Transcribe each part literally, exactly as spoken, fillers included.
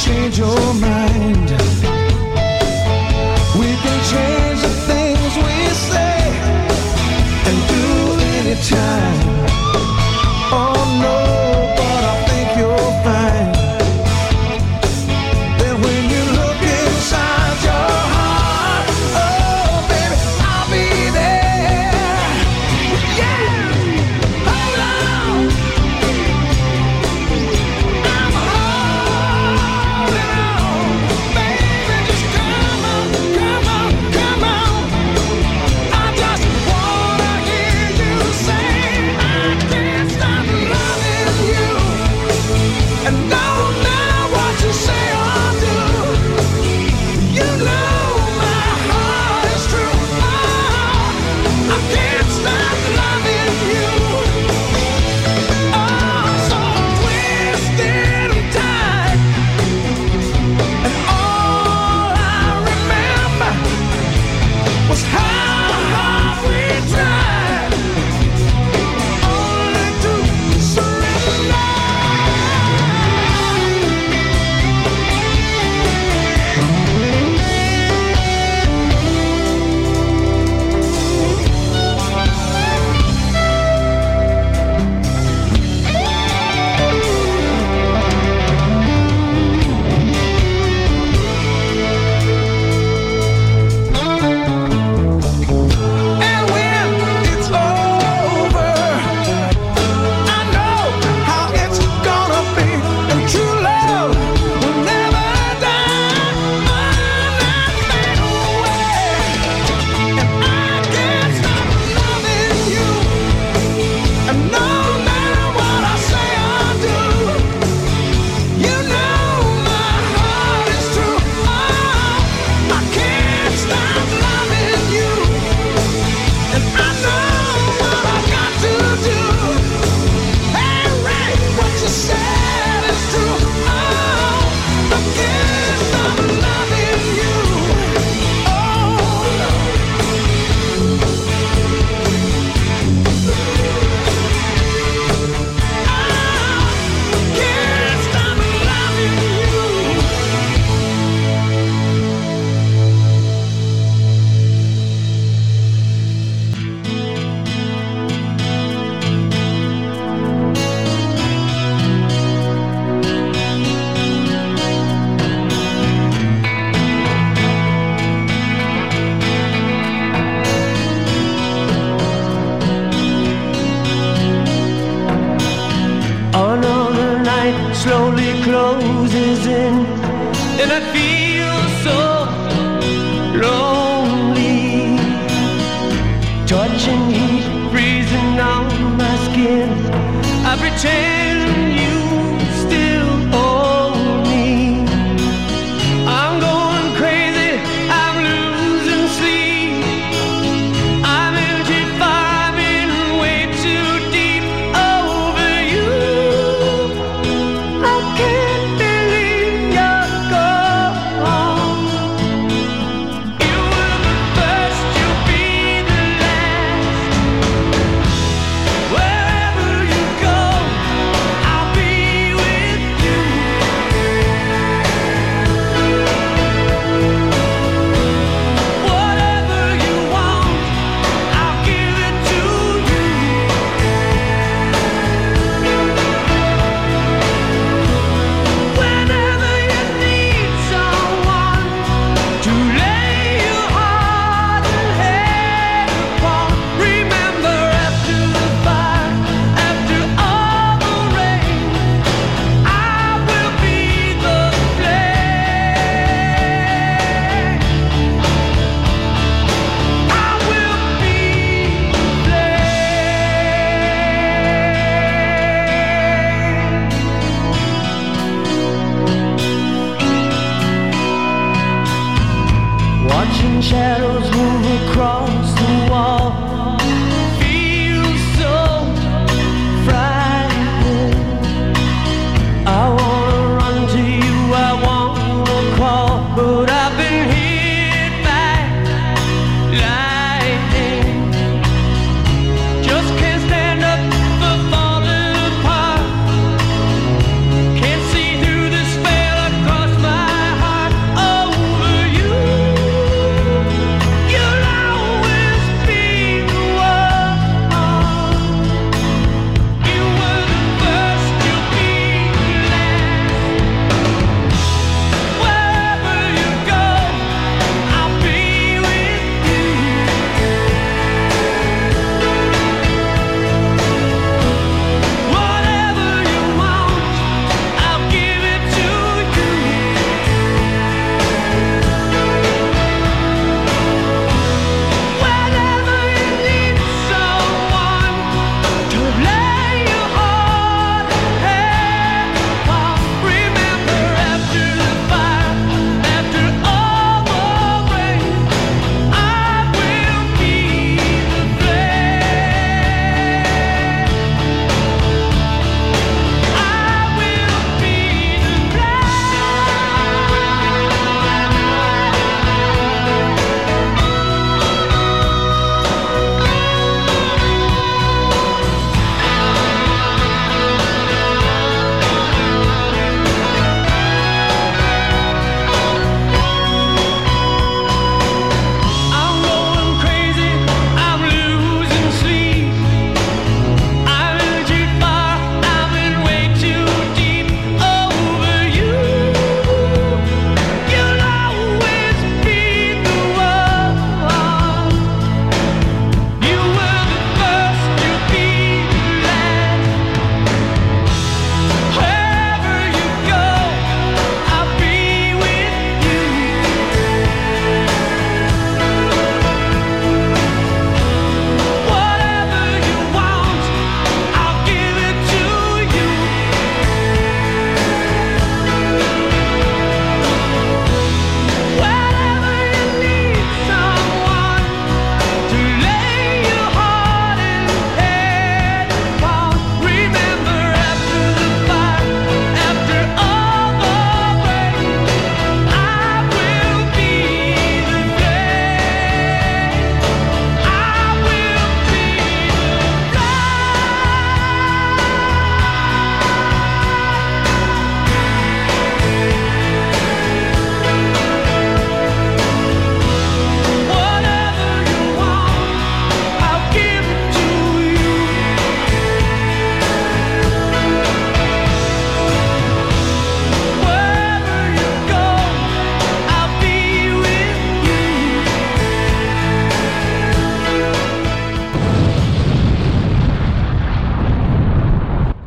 change your mind. We can change the things we say and do anytime. Oh no, but I think you'll find that when you look inside your heart, oh baby, I'll be there. Yeah, hold on. I'm holding on, baby. Just come on, come on, come on. I just wanna hear you say I can't stop loving you. And no matter what you say or do, you know my heart is true. Oh, I can't stop loving you. Oh, so twisted and tight, and all I remember was how hard we tried, only to surrender. And when it's over, I know how it's gonna be. And true love will never die, not fade away. And I can't stop loving you. And no matter what I say or do, you know my heart is true. Oh, I can't stop loving you. And I know what I got to do. Hey, Ray, what you said is true. Oh, I can't stop loving you. Oh, no. I can't stop loving you. Another night slowly closes in, and I feel so lonely. Touching heat, freezing on my skin. I pretend you still hold me. I'm going crazy, I'm losing sleep. I'm empty, vibing way too deep over you. I can't believe you're gone. You were the first, you'll be the last. Wherever you go,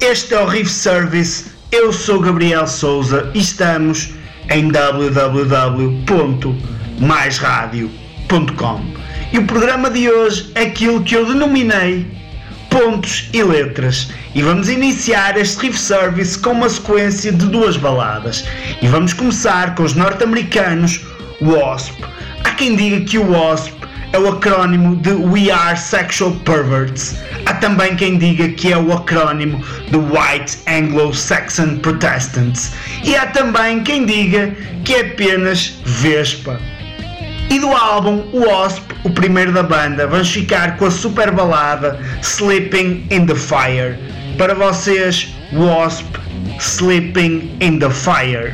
Este é o Riff Service, eu sou Gabriel Souza e estamos em w w w ponto mais radio ponto com. E o programa de hoje é aquilo que eu denominei pontos e letras. E vamos iniciar este Riff Service com uma sequência de duas baladas. E vamos começar com os norte-americanos W A S P. Há quem diga que o W A S P é o acrónimo de We Are Sexual Perverts. Há também quem diga que é o acrónimo de White Anglo-Saxon Protestants. E há também quem diga que é apenas Vespa. E do álbum W A S P, o primeiro da banda, vamos ficar com a super balada Sleeping in the Fire. Para vocês, W A S P, Sleeping in the Fire.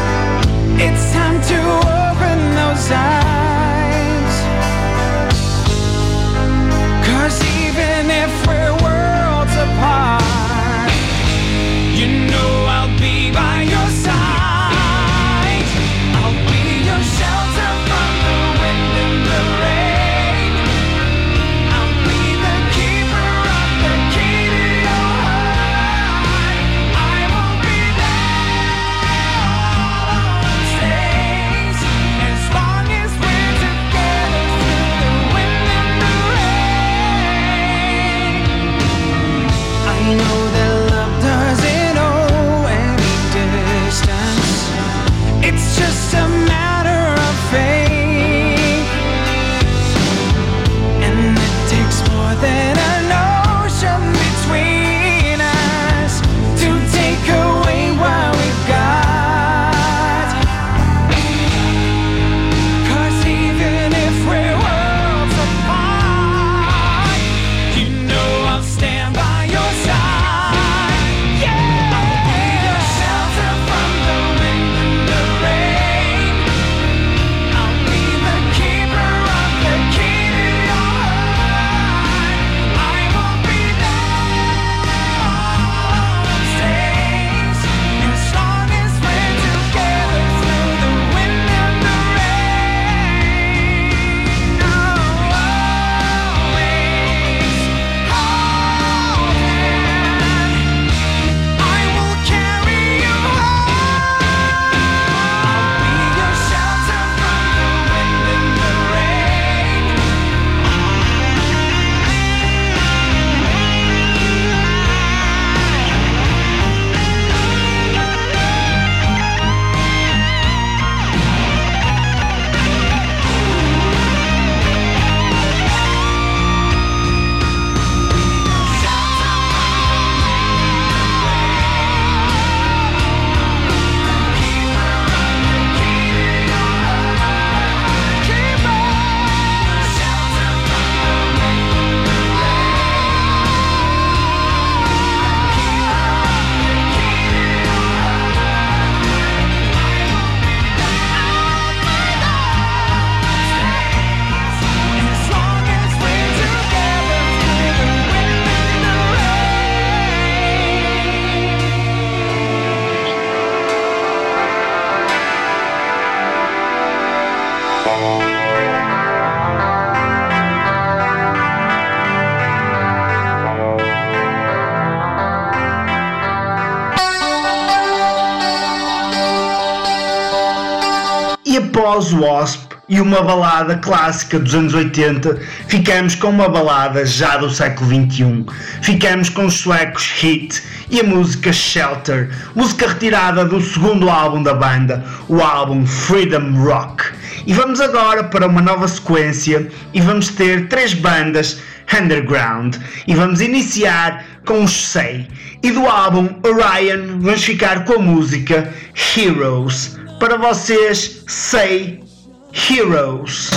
It's time to open those eyes. após o Wasp e uma balada clássica dos anos oitenta, ficamos com uma balada já do século vinte e um. Ficamos com os suecos Hit e a música Shelter, música retirada do segundo álbum da banda, o álbum Freedom Rock. E vamos agora para uma nova sequência e vamos ter três bandas underground e vamos iniciar com os Sei, e do álbum Orion vamos ficar com a música Heroes. Para vocês, Sei, Heroes.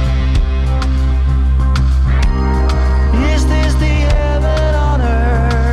Is this the heaven on earth?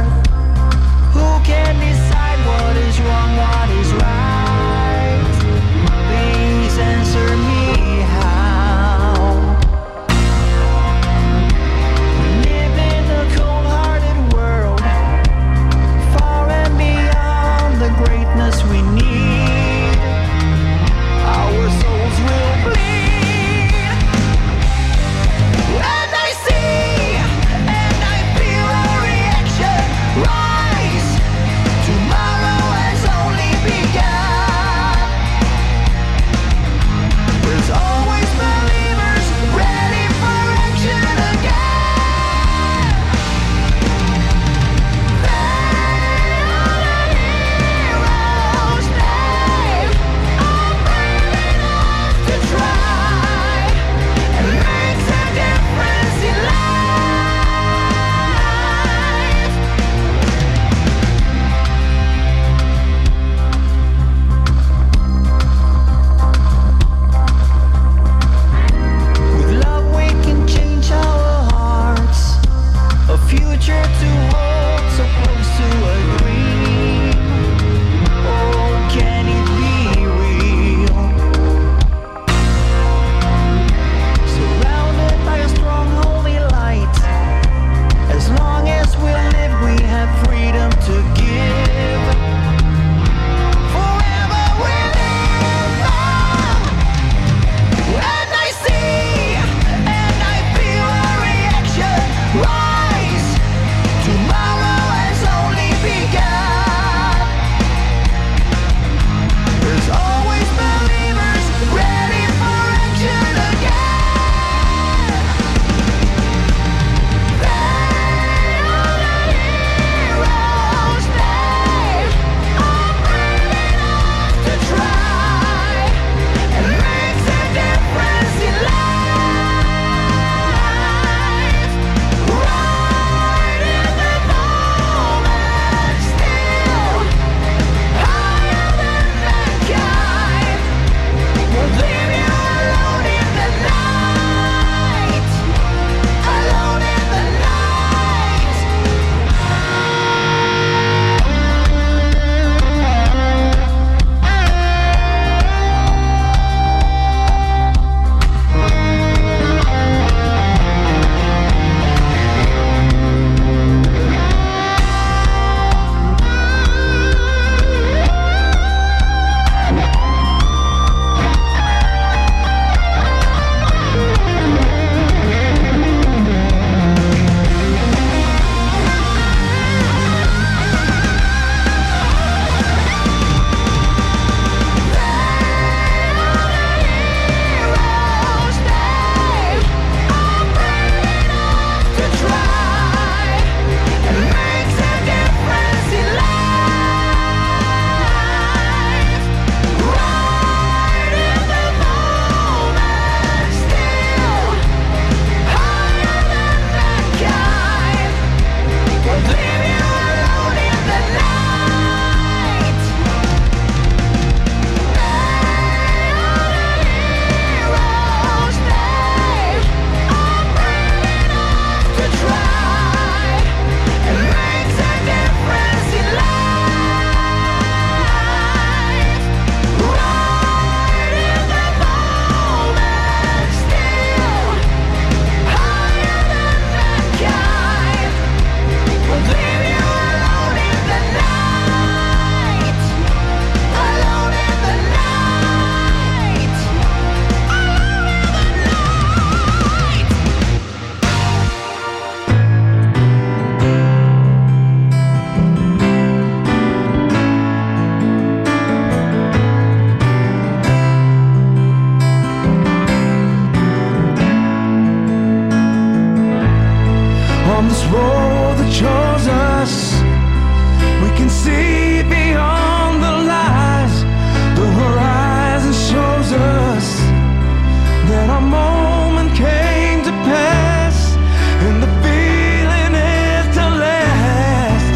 road that chose us, we can see beyond the lies. The horizon shows us that our moment came to pass, and the feeling is to last.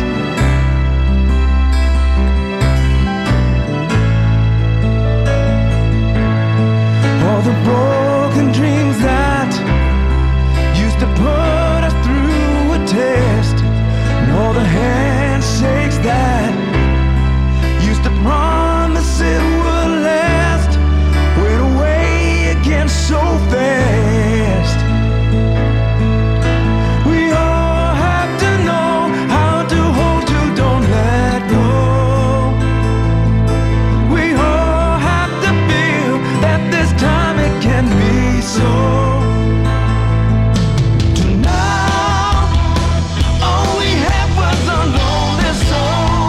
All the broken dreams that used to put us through a test, and all the handshakes that used to promise it would last, went away again so fast. We all have to know how to hold you, don't let go. We all have to feel that this time it can be so. Till now, all we had was a lonely soul.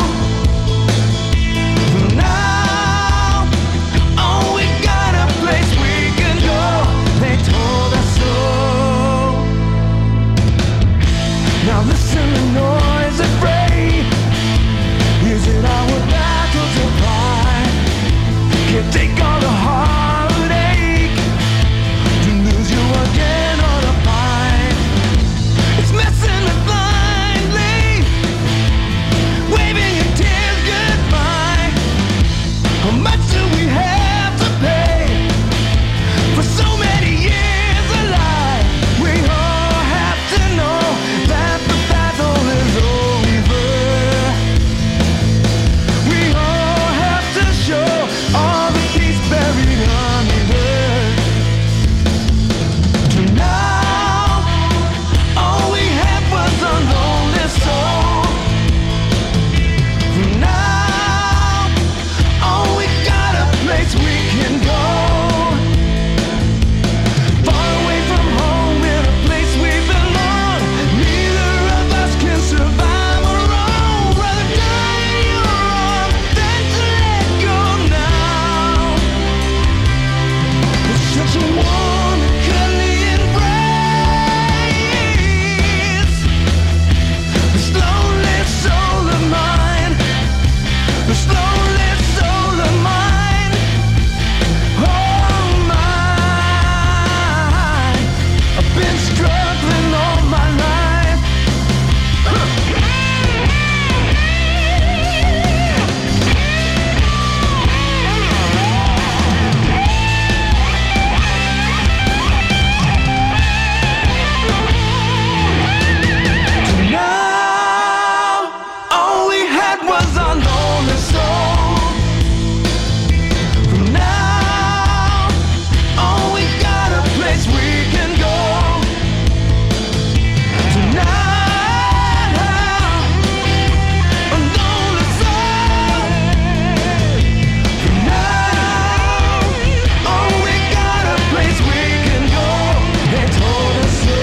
Till now, all we got a place we can go. They told us so. Now listen to noise and fray. Is it our battle to fight? Can't take all the heartache to lose you again or to fight. It's messing us blindly, waving your tears goodbye. How much do we have to pay for so many years of life? We all have to know that the battle is over. We all have to show all the peace buried under. Till now, all we had was a lonely soul. From now, all we got a place we can go. Far away from home in a place we belong. Neither of us can survive alone. Rather die in your arms than to let go now. It's such a warm and cuddly embrace. This lonely soul of mine, this lonely soul of mine, oh mine. I've been struggling all my life. Now, all we had was a lonely soul. From now, all we got a place we can go. Tonight, a lonely soul. From now, all we got a place we can go. They told us so.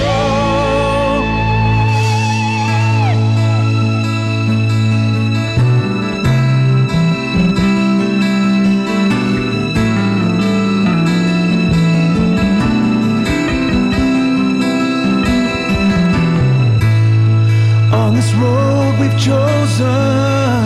On this road we've chosen,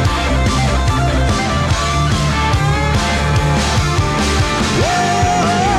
whoa,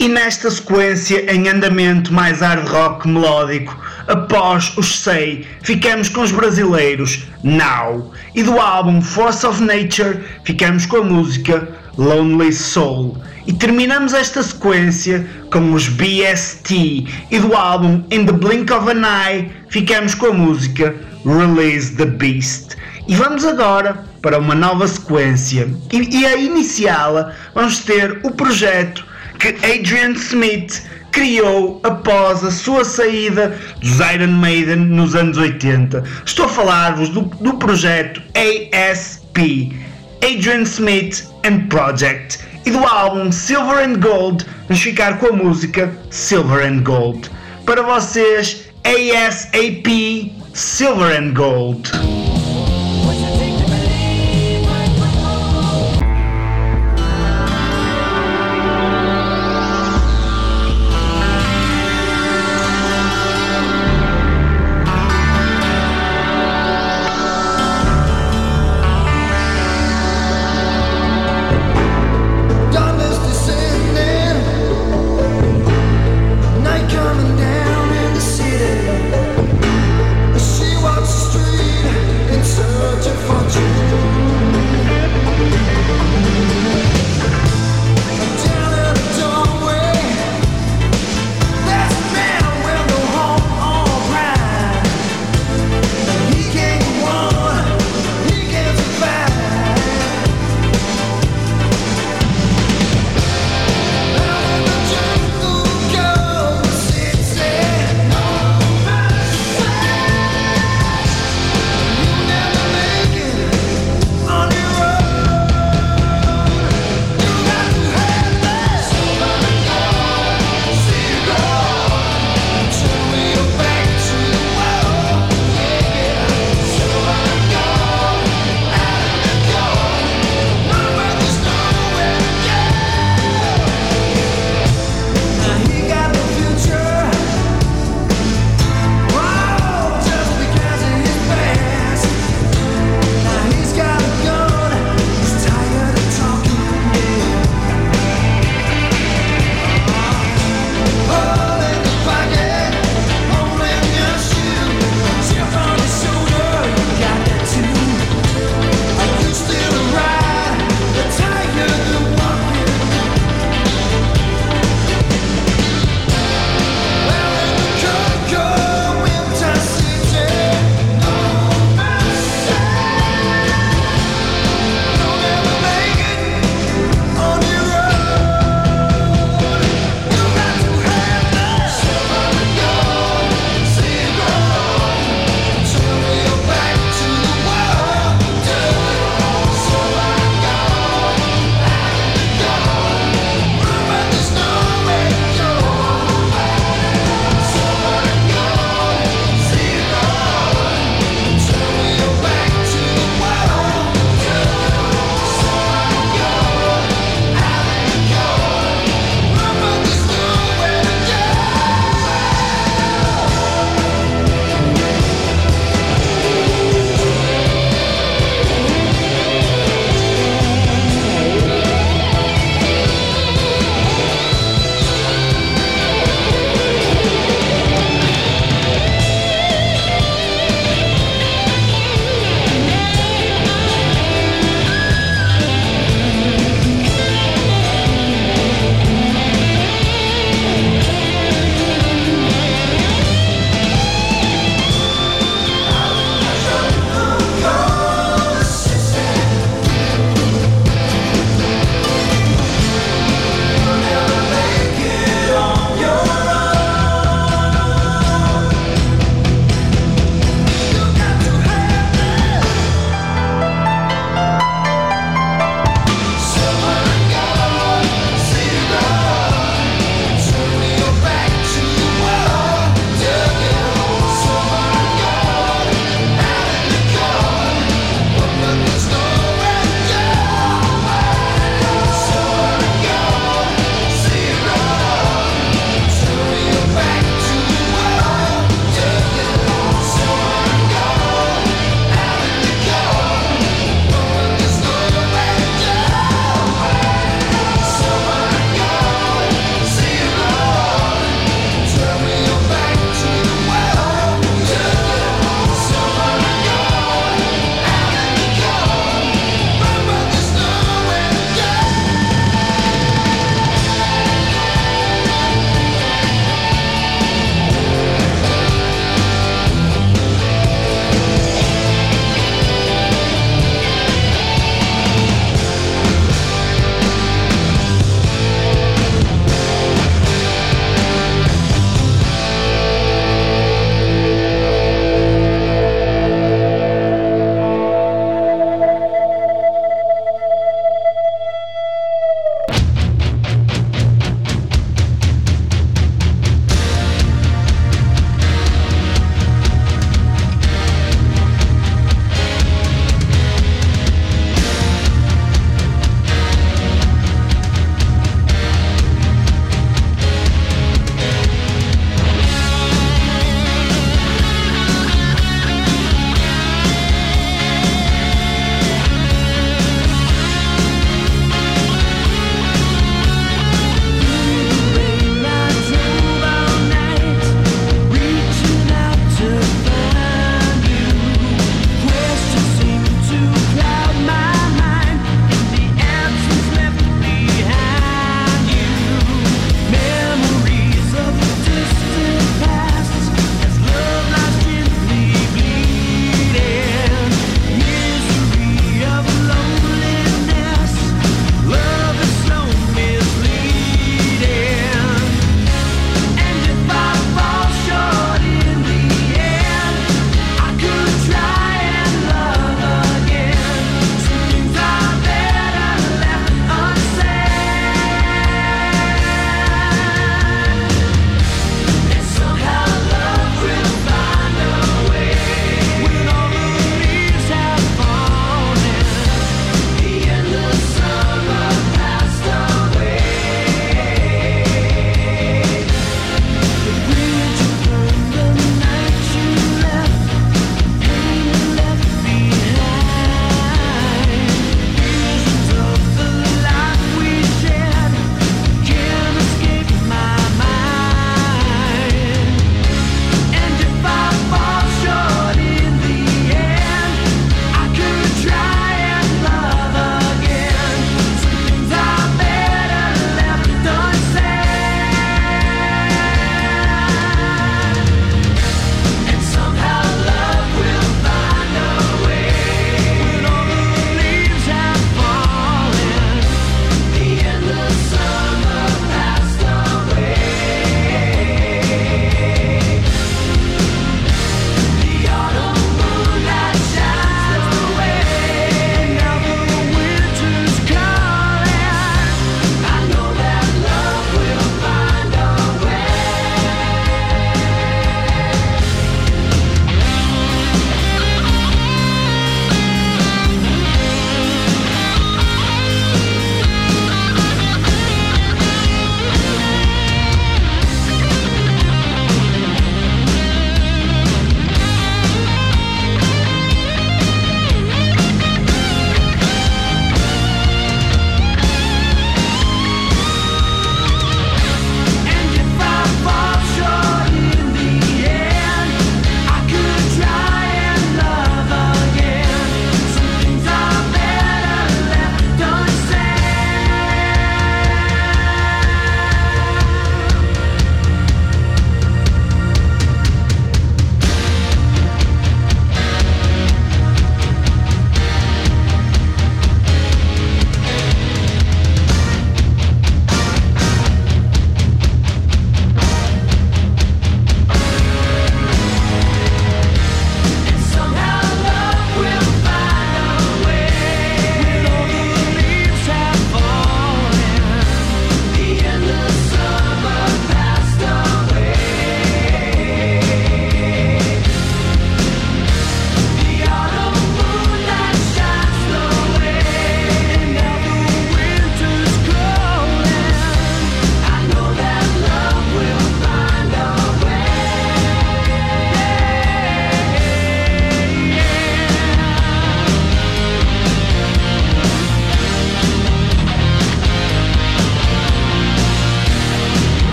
E nesta sequência em andamento mais hard rock melódico, após os Say, ficamos com os brasileiros Now, e do álbum Force of Nature ficamos com a música Lonely Soul. E terminamos esta sequência com os B S T, e do álbum In the Blink of an Eye ficamos com a música Release the Beast. E vamos agora para uma nova sequência, e, e a iniciá-la vamos ter o projeto que Adrian Smith criou após a sua saída dos Iron Maiden nos anos oitenta. Estou a falar-vos do, do projeto A S P, Adrian Smith and Project, e do álbum Silver and Gold vamos ficar com a música Silver and Gold. Para vocês, A S A P, Silver and Gold. Coming down in the city, she walks the street.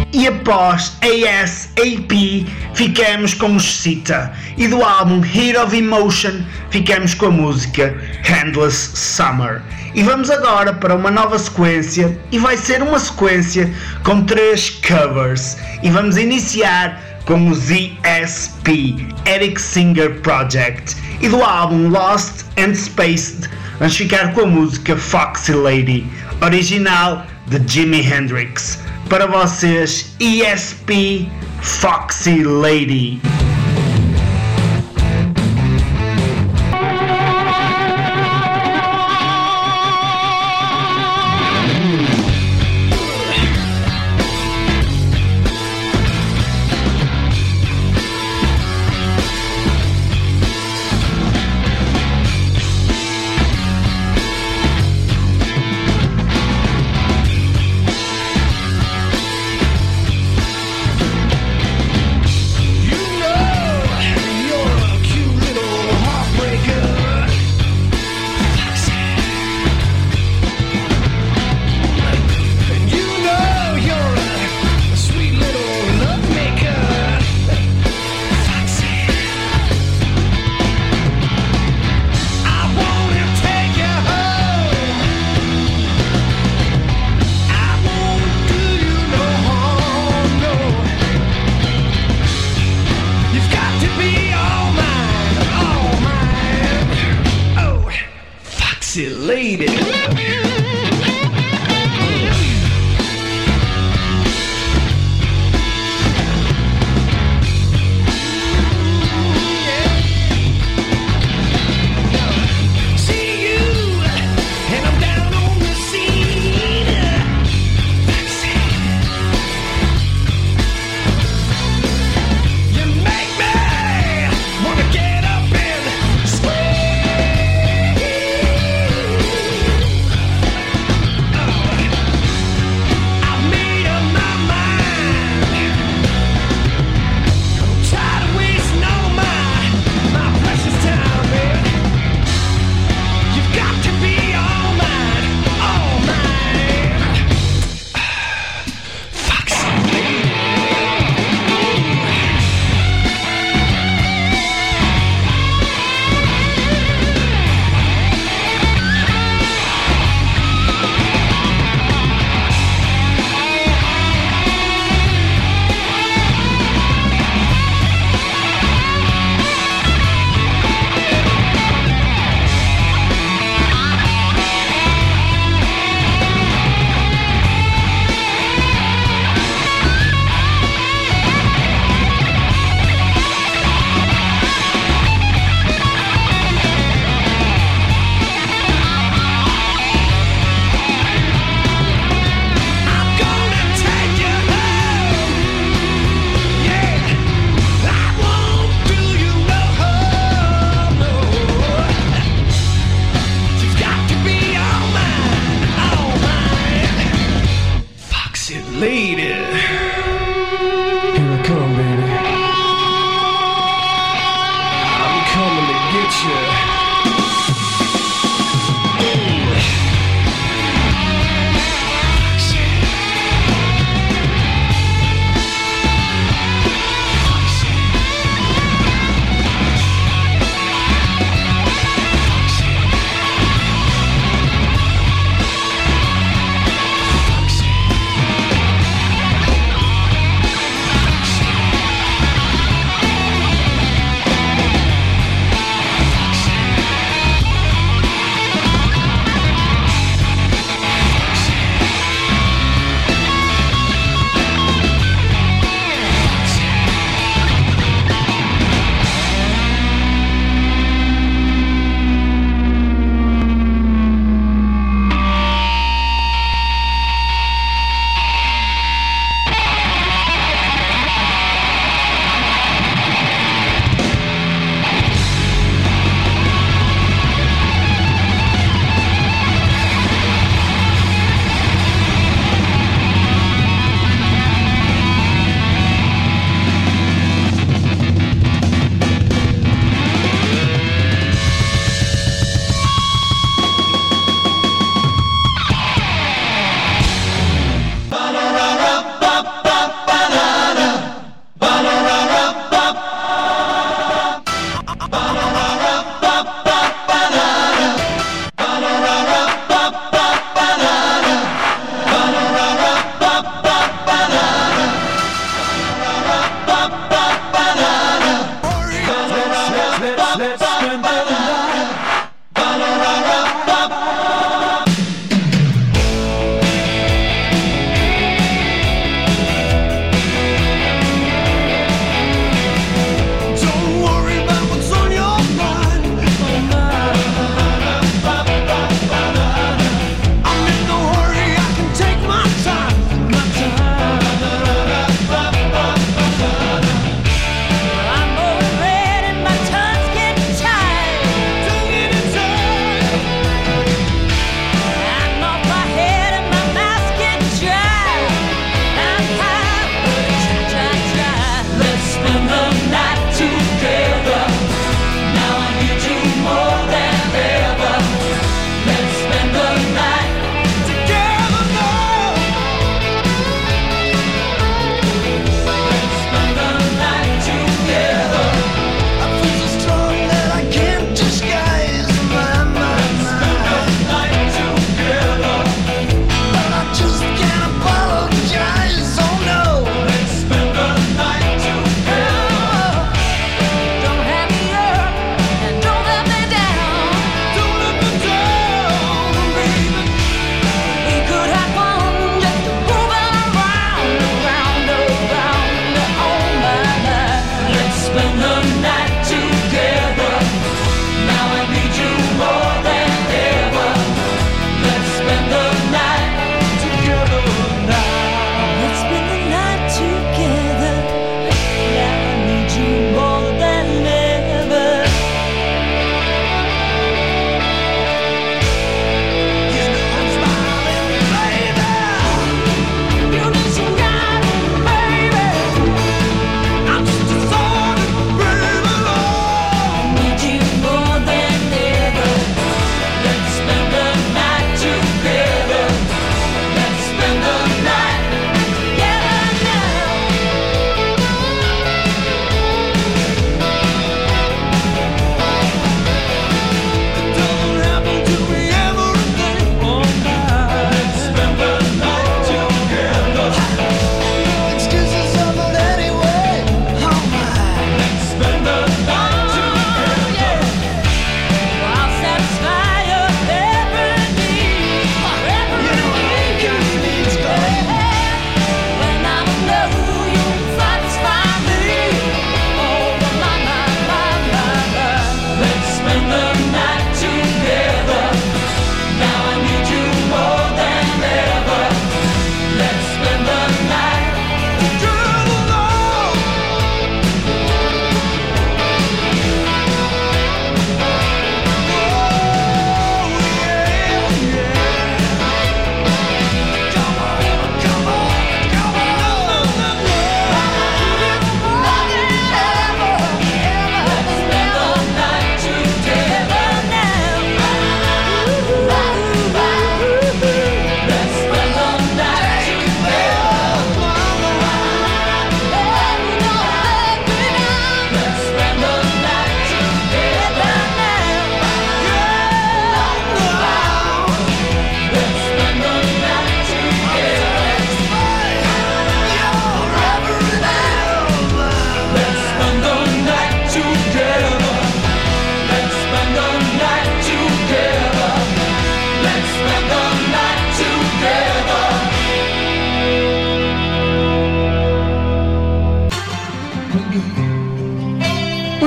E após A S A P ficamos com o Cita, e do álbum Heat of Emotion ficamos com a música Endless Summer. E vamos agora para uma nova sequência, e vai ser uma sequência com três covers, e vamos iniciar com o Z S P, Eric Singer Project, e do álbum Lost and Spaced vamos ficar com a música Foxy Lady, original de Jimi Hendrix. Para vocês, E S P, Foxy Lady. You know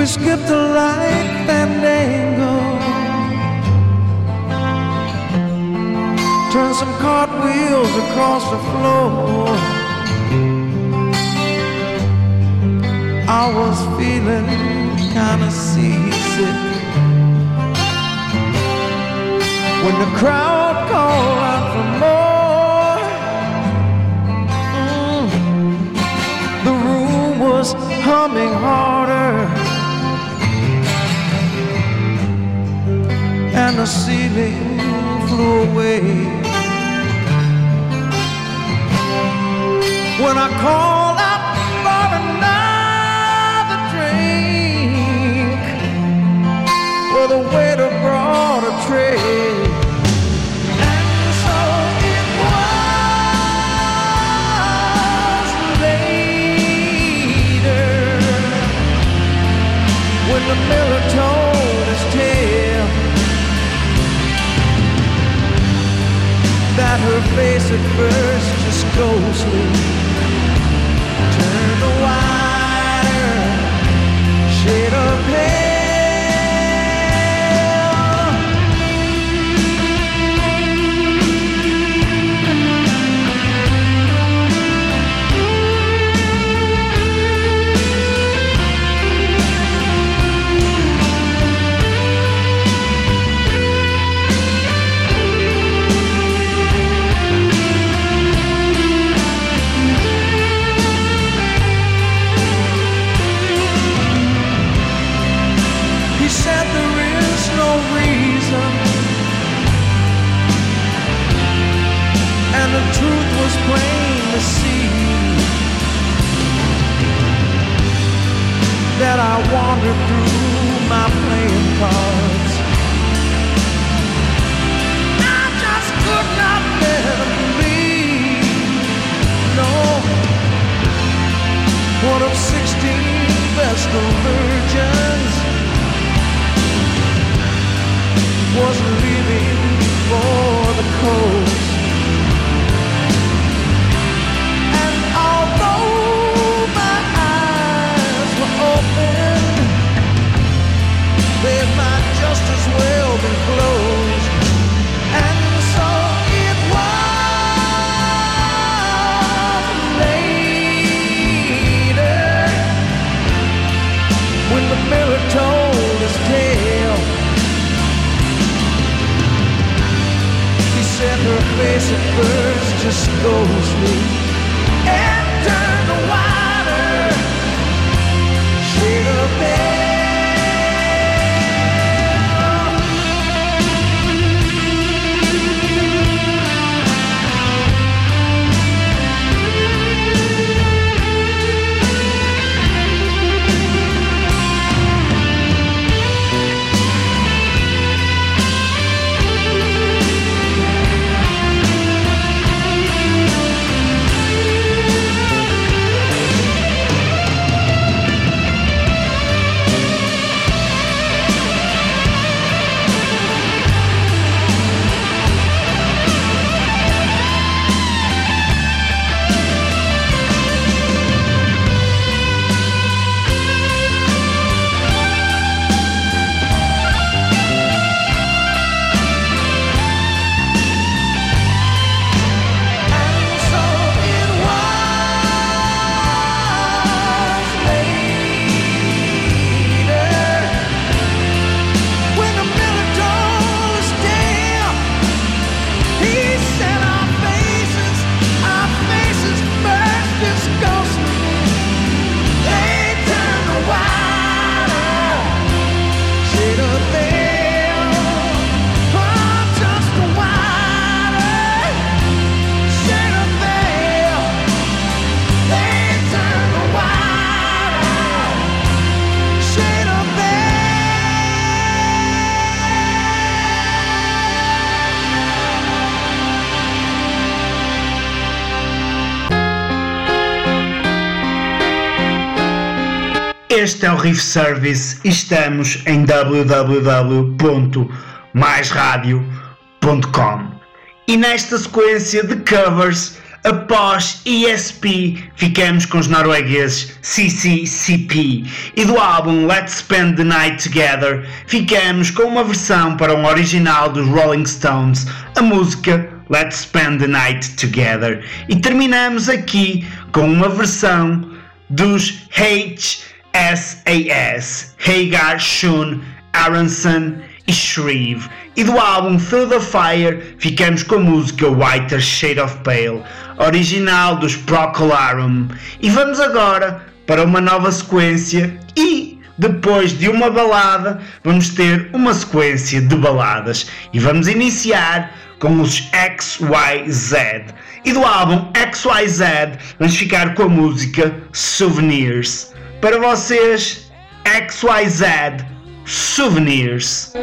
We skipped a light fandango, turned some cartwheels across the floor. I was feeling kinda seasick when the crowd called out for more. Mm. The room was humming harder, and the ceiling flew away. When I called out for another drink, well, the waiter brought a tray. And so it was later when the miller told his tale that her face at first just ghostly turned a wider shade of pale. Said there is no reason, and the truth was plain to see, that I wandered through my playing cards. I just could not let them believe, no, one of sixteen Vestal virgins was leaving for the coast. And although my eyes were open, they might just as well be closed. And so it was later when the miller told his tale. Said her face at first just ghostly and turned a wider shade of pale. Este é o Riff Service e estamos em w w w ponto mais radio ponto com. E nesta sequência de covers Após E S P, ficamos com os noruegueses C C C P e do álbum Let's Spend the Night Together ficamos com uma versão para um original dos Rolling Stones, a música Let's Spend the Night Together, e terminamos aqui com uma versão dos H S A S, Hagar, Shun, Aronson e Shreve, e do álbum Through the Fire ficamos com a música Whiter Shade of Pale, original dos Procolarum. E vamos agora para uma nova sequência e depois de uma balada vamos ter uma sequência de baladas e vamos iniciar com os X Y Z, e do álbum X Y Z vamos ficar com a música Souvenirs. Para vocês, X Y Z Souvenirs.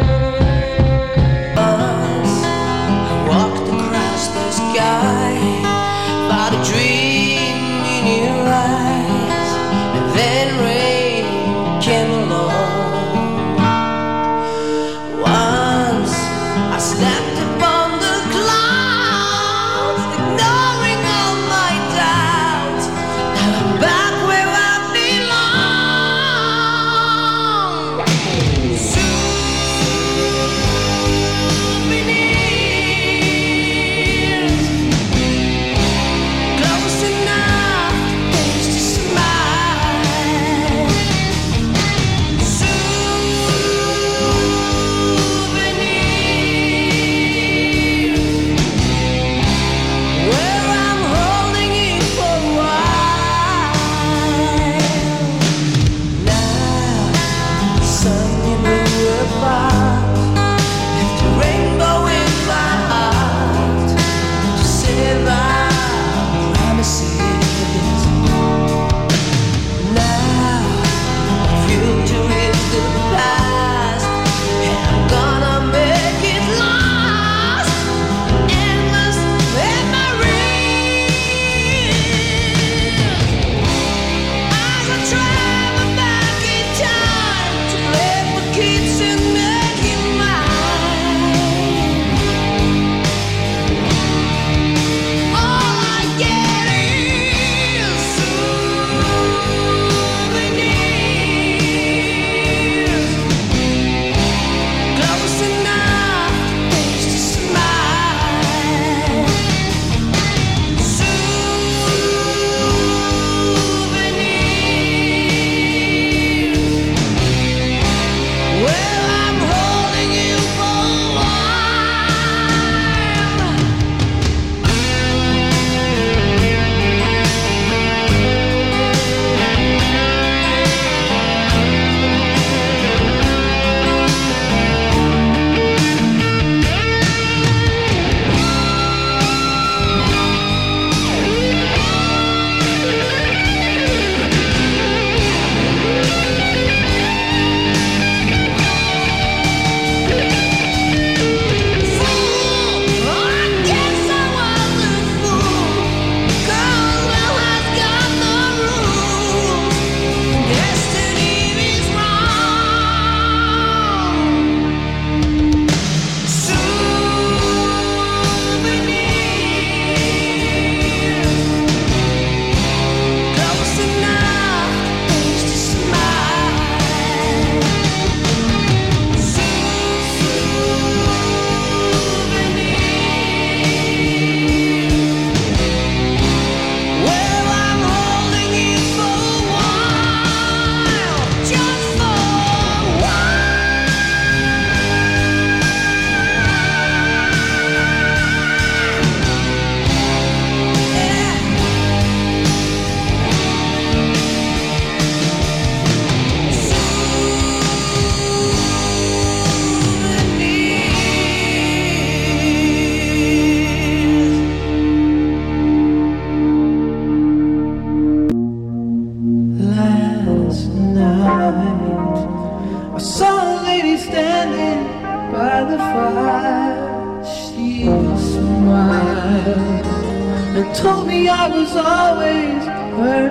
and told me I was always her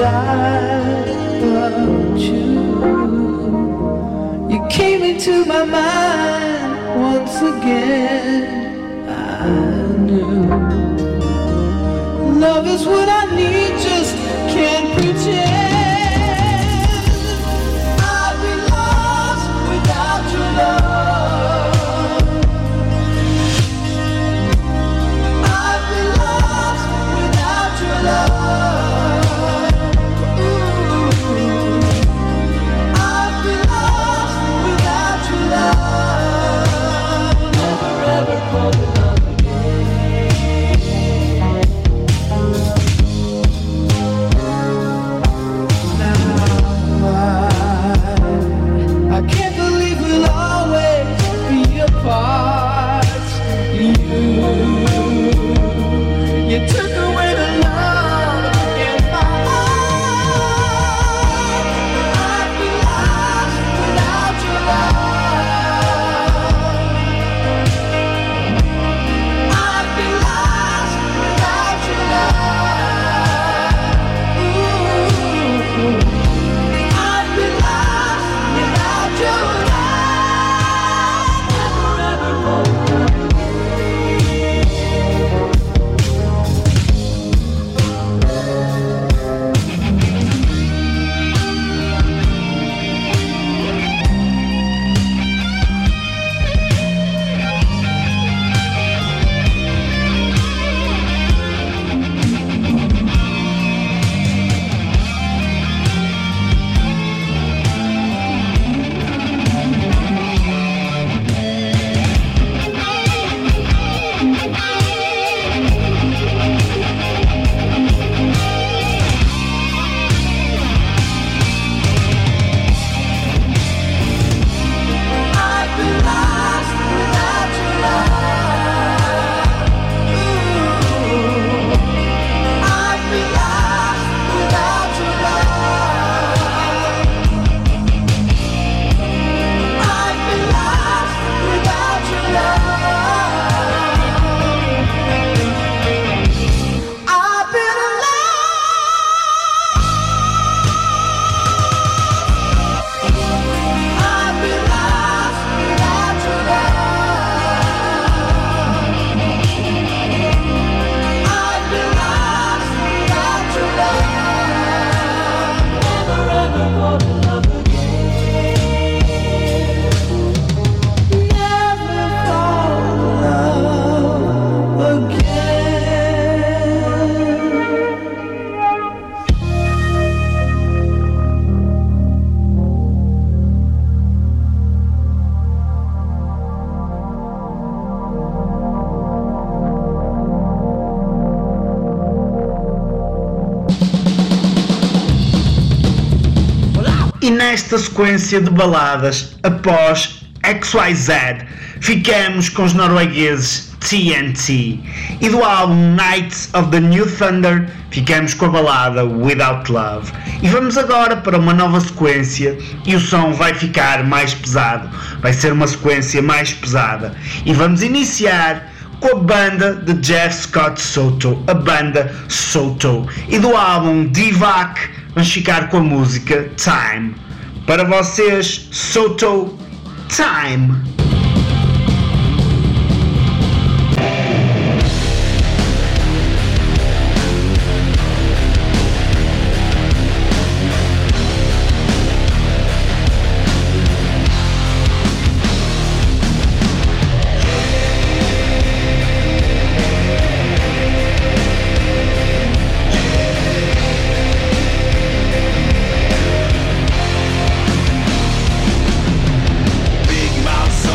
desire. But you, you came into my mind once again. I knew Love is what I need, just can't pretend. I'd be lost without your love. I'd be lost without your love. Ooh. I'd be lost without your love. Never ever fall in love again. Now I, I can't believe we'll always be apart. You, you took away the love in my heart. I'd be lost without your love. I'd be lost without your love. Ooh. I'd be lost without your love. Never ever fall in love again. I'd be lost without your love. Ooh. I'd be lost without your love. I'd be lost without your love. I've been I've been lost without your love. I've been lost without your love. Never ever fall in love again. Never fall in love E nesta sequência de baladas, após X Y Z, ficamos com os noruegueses T N T. E do álbum Knights of the New Thunder, ficamos com a balada Without Love. E vamos agora para uma nova sequência, e o som vai ficar mais pesado. Vai ser uma sequência mais pesada. E vamos iniciar com a banda de Jeff Scott Soto, a banda Soto. E do álbum Divac, vamos ficar com a música Time. Para vocês, Soto, Time. Big mouth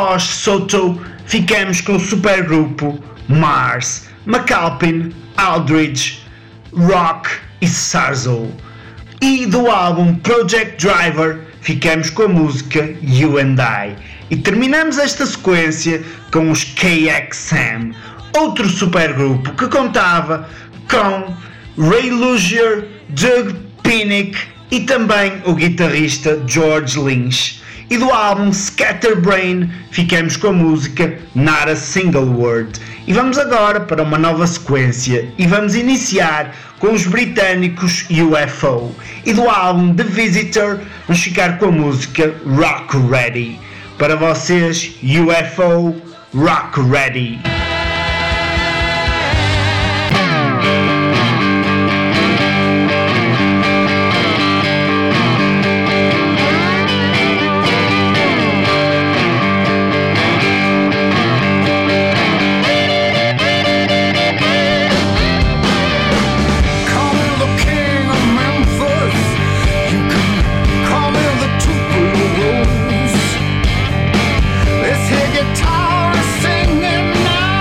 Após Soto, ficamos com o supergrupo Mars, McAlpin, Aldridge, Rock e Sarzo. E do álbum Project Driver, ficamos com a música You and I. E terminamos esta sequência com os K X M, outro supergrupo que contava com Ray Luzier, Doug Pinnick e também o guitarrista George Lynch. E do álbum Scatterbrain ficamos com a música Not a Single Word. E vamos agora para uma nova sequência e vamos iniciar com os britânicos U F O. E do álbum The Visitor vamos ficar com a música Rock Ready. Para vocês, U F O, Rock Ready. Guitar singing now.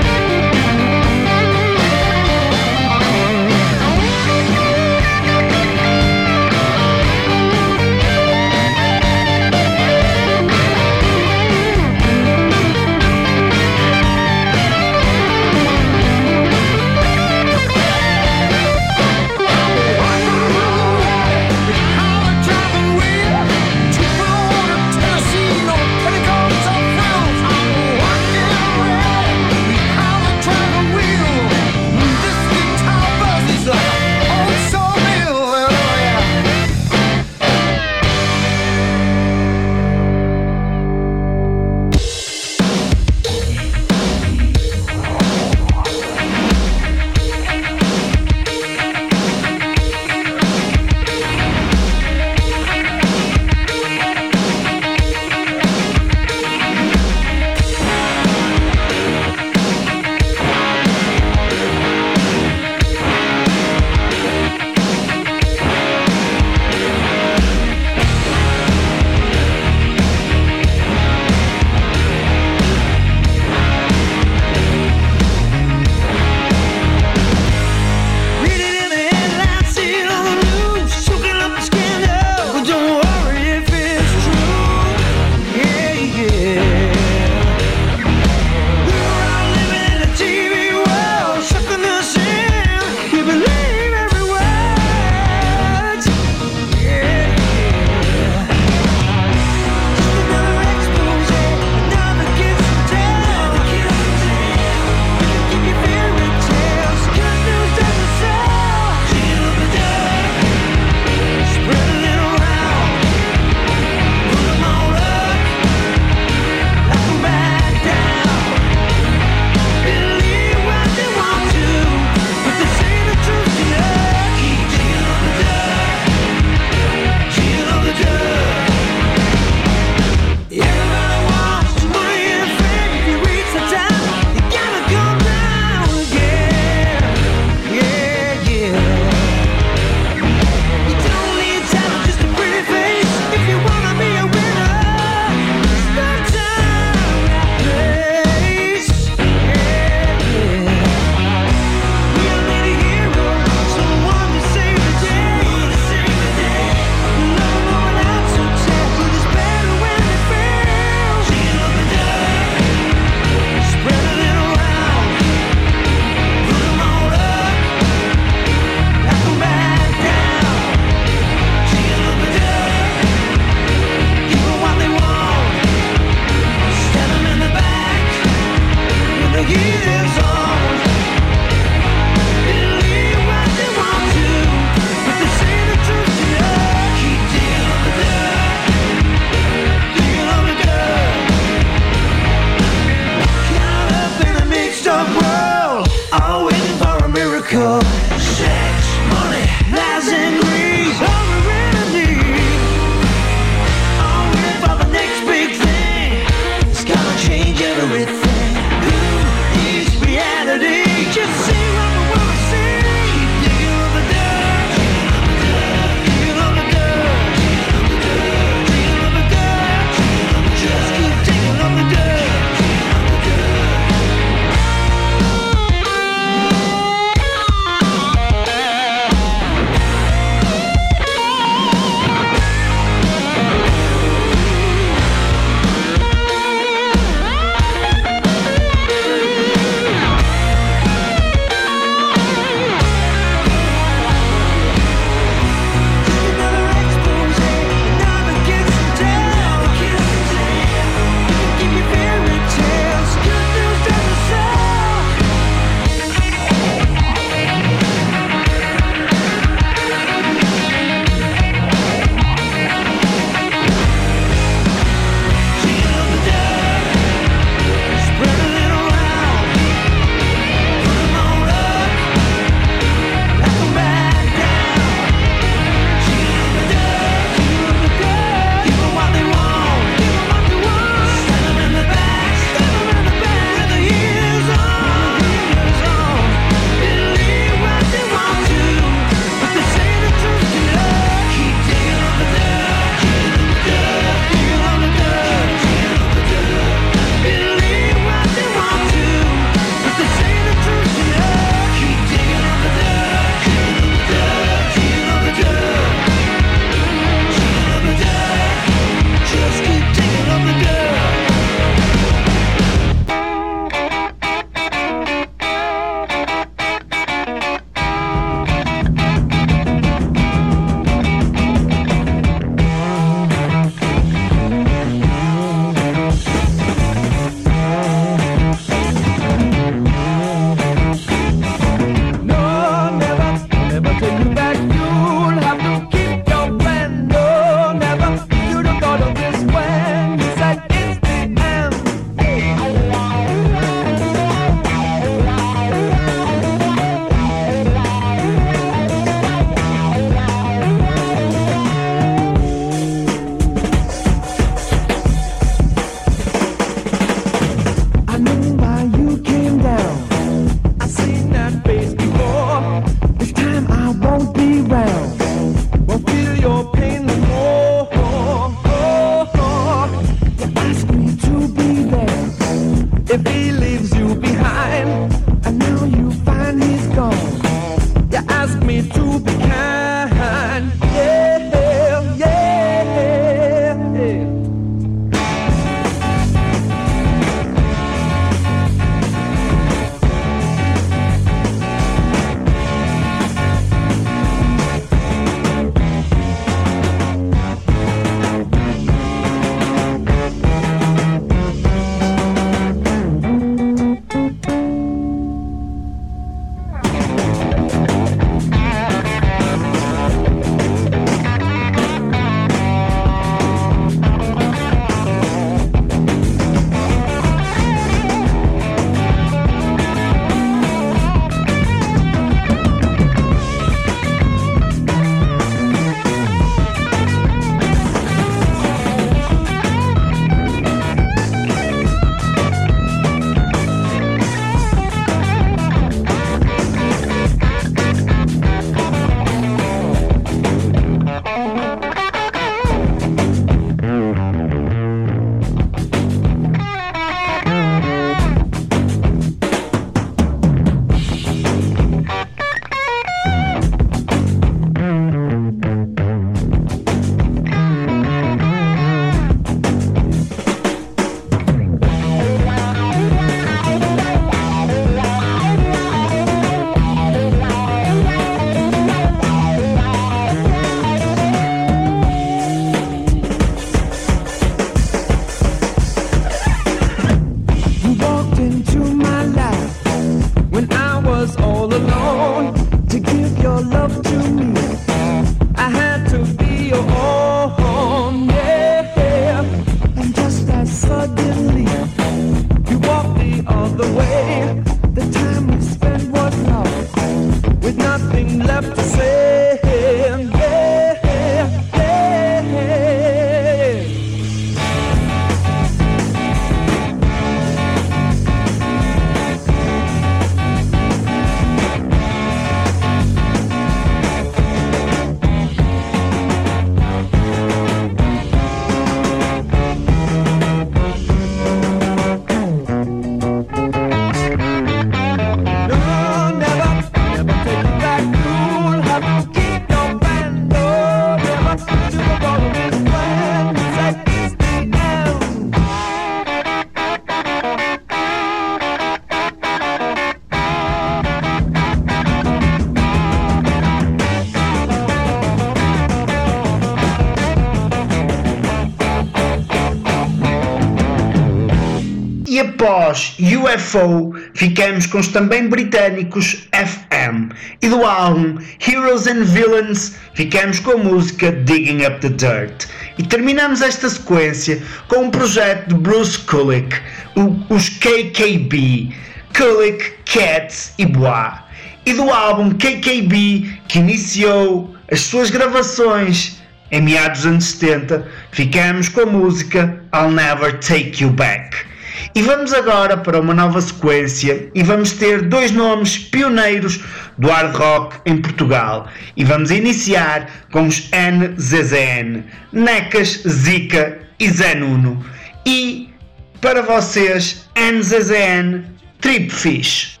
E após U F O, ficamos com os também britânicos F M. E do álbum Heroes and Villains, ficamos com a música Digging Up the Dirt. E terminamos esta sequência com um projeto de Bruce Kulick, o, os K K B, Kulick, Cats e Bois. E do álbum K K B, que iniciou as suas gravações em meados dos anos setenta, ficamos com a música I'll Never Take You Back. E vamos agora para uma nova sequência e vamos ter dois nomes pioneiros do hard rock em Portugal. E vamos iniciar com os N Z Z N, Necas, Zica e Zé Nuno. E para vocês, N Z Z N, Trip Fish.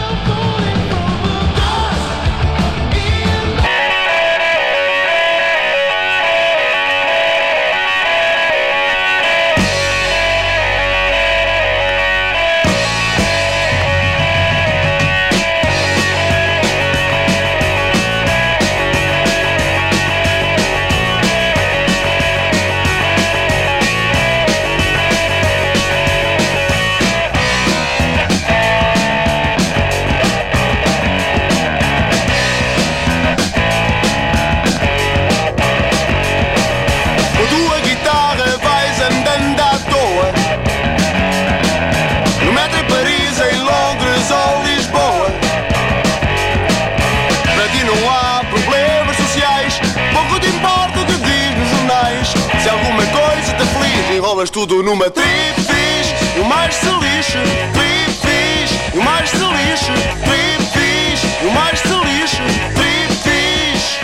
Enrolas tudo numa trip fish, e o mais se lixe, trip fish, e o mais se lixe, trip fish, e o mais se lixe, trip fish.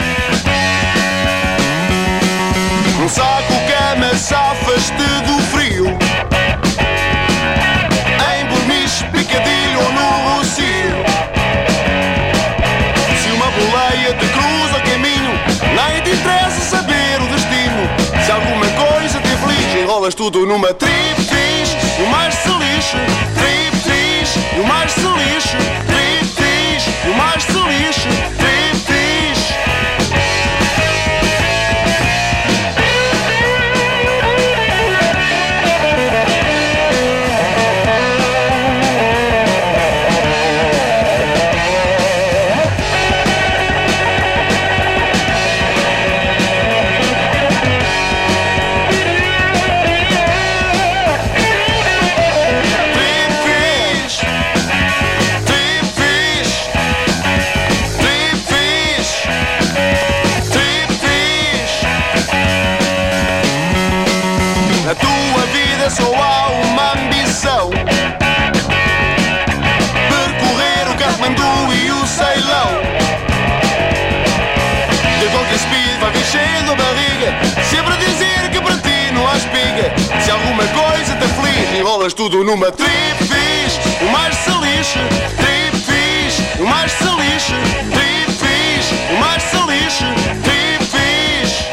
Um saco que me safas-te do frio, em Burmiche, Picadilho ou no Rocio. Se uma boleia te cruza o caminho, nem te interessa saber o destino. Se alguma coisa te aflige, enrolas tudo numa trip fish, e o mais se lixe, trip fish, e o mais se lixe, trip fish, e o mais se lixe, trip fish. Na tua vida só há uma ambição: percorrer o Katmandu e o Ceilão. De qualquer speed vai enchendo a barriga, sempre a dizer que para ti não há espiga. Se alguma coisa te aflige, enrolas tudo numa trip fish, o mais se lixe, trip fish, o mais se lixe, trip fish, o mais se lixe, trip fish.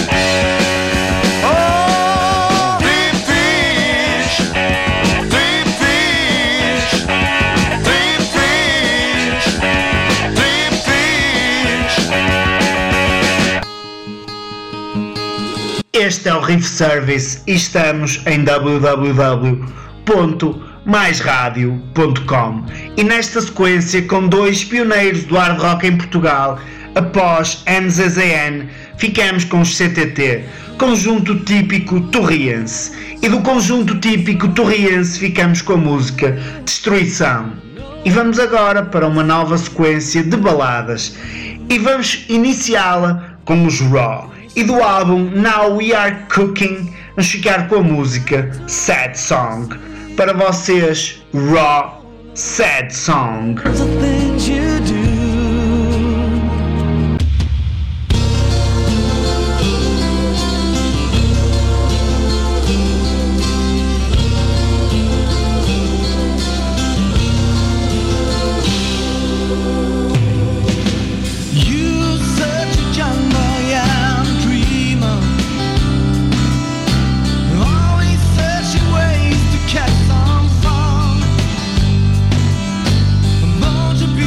Este é o Riff Service e estamos em w w w ponto mais radio ponto com. E nesta sequência, com dois pioneiros do hard rock em Portugal, após N Z Z N, ficamos com os C T T, conjunto típico torriense. E do conjunto típico torriense ficamos com a música Destruição. E vamos agora para uma nova sequência de baladas. E vamos iniciá-la com os Raw. E do álbum Now We Are Cooking, vamos ficar com a música Sad Song. Para vocês, Raw, Sad Song. Catch some fun. Won't you be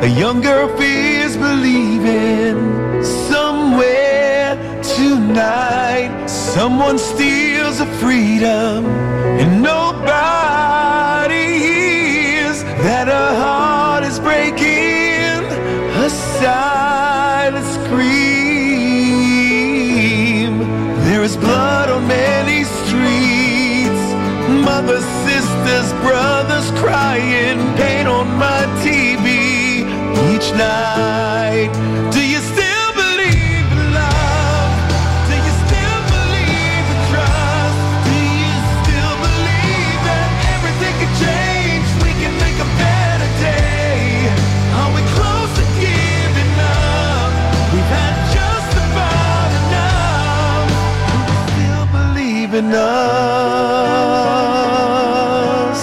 A young girl fears believing. Somewhere tonight, someone steals her freedom, and nobody hears that her heart is breaking. A silent scream. There is blood on many streets. Mothers, sisters, brothers crying. Pain on my T V each night. Do you still believe in love? Do you still believe in trust? Do you still believe that everything can change? We can make a better day. Are we close to giving up? We've had just about enough. Do you still believe in us?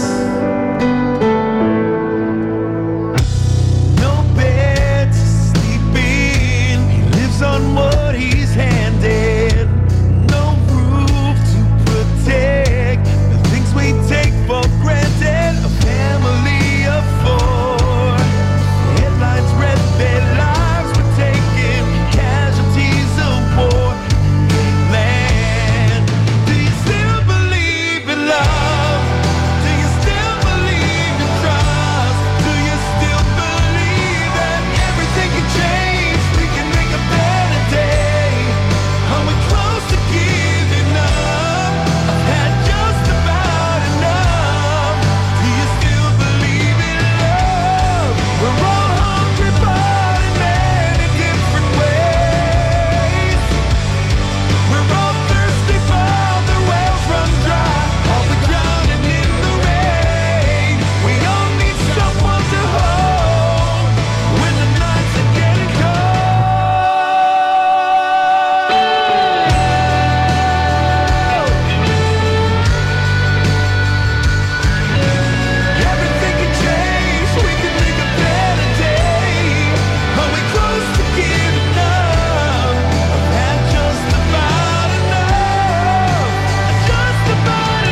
No bed to sleep in. He lives on what he's handed. No roof to protect the things we take for granted. A family of four. Headlines read their lives were taken. Casualties of war. Land. Do you still believe in love? Do you still believe in trust? Do you still believe that everything can change? We can make a better day. Are we close to giving up? I've had just about enough. Do you still believe in love? We're all hungry, but in many different ways. We're all thirsty, but the wells run dry. All we drowning in the rain. We all need someone to hold when the nights are getting cold. Everything can change. We can make a better day. Are we close to giving up? I've had just about enough. Just about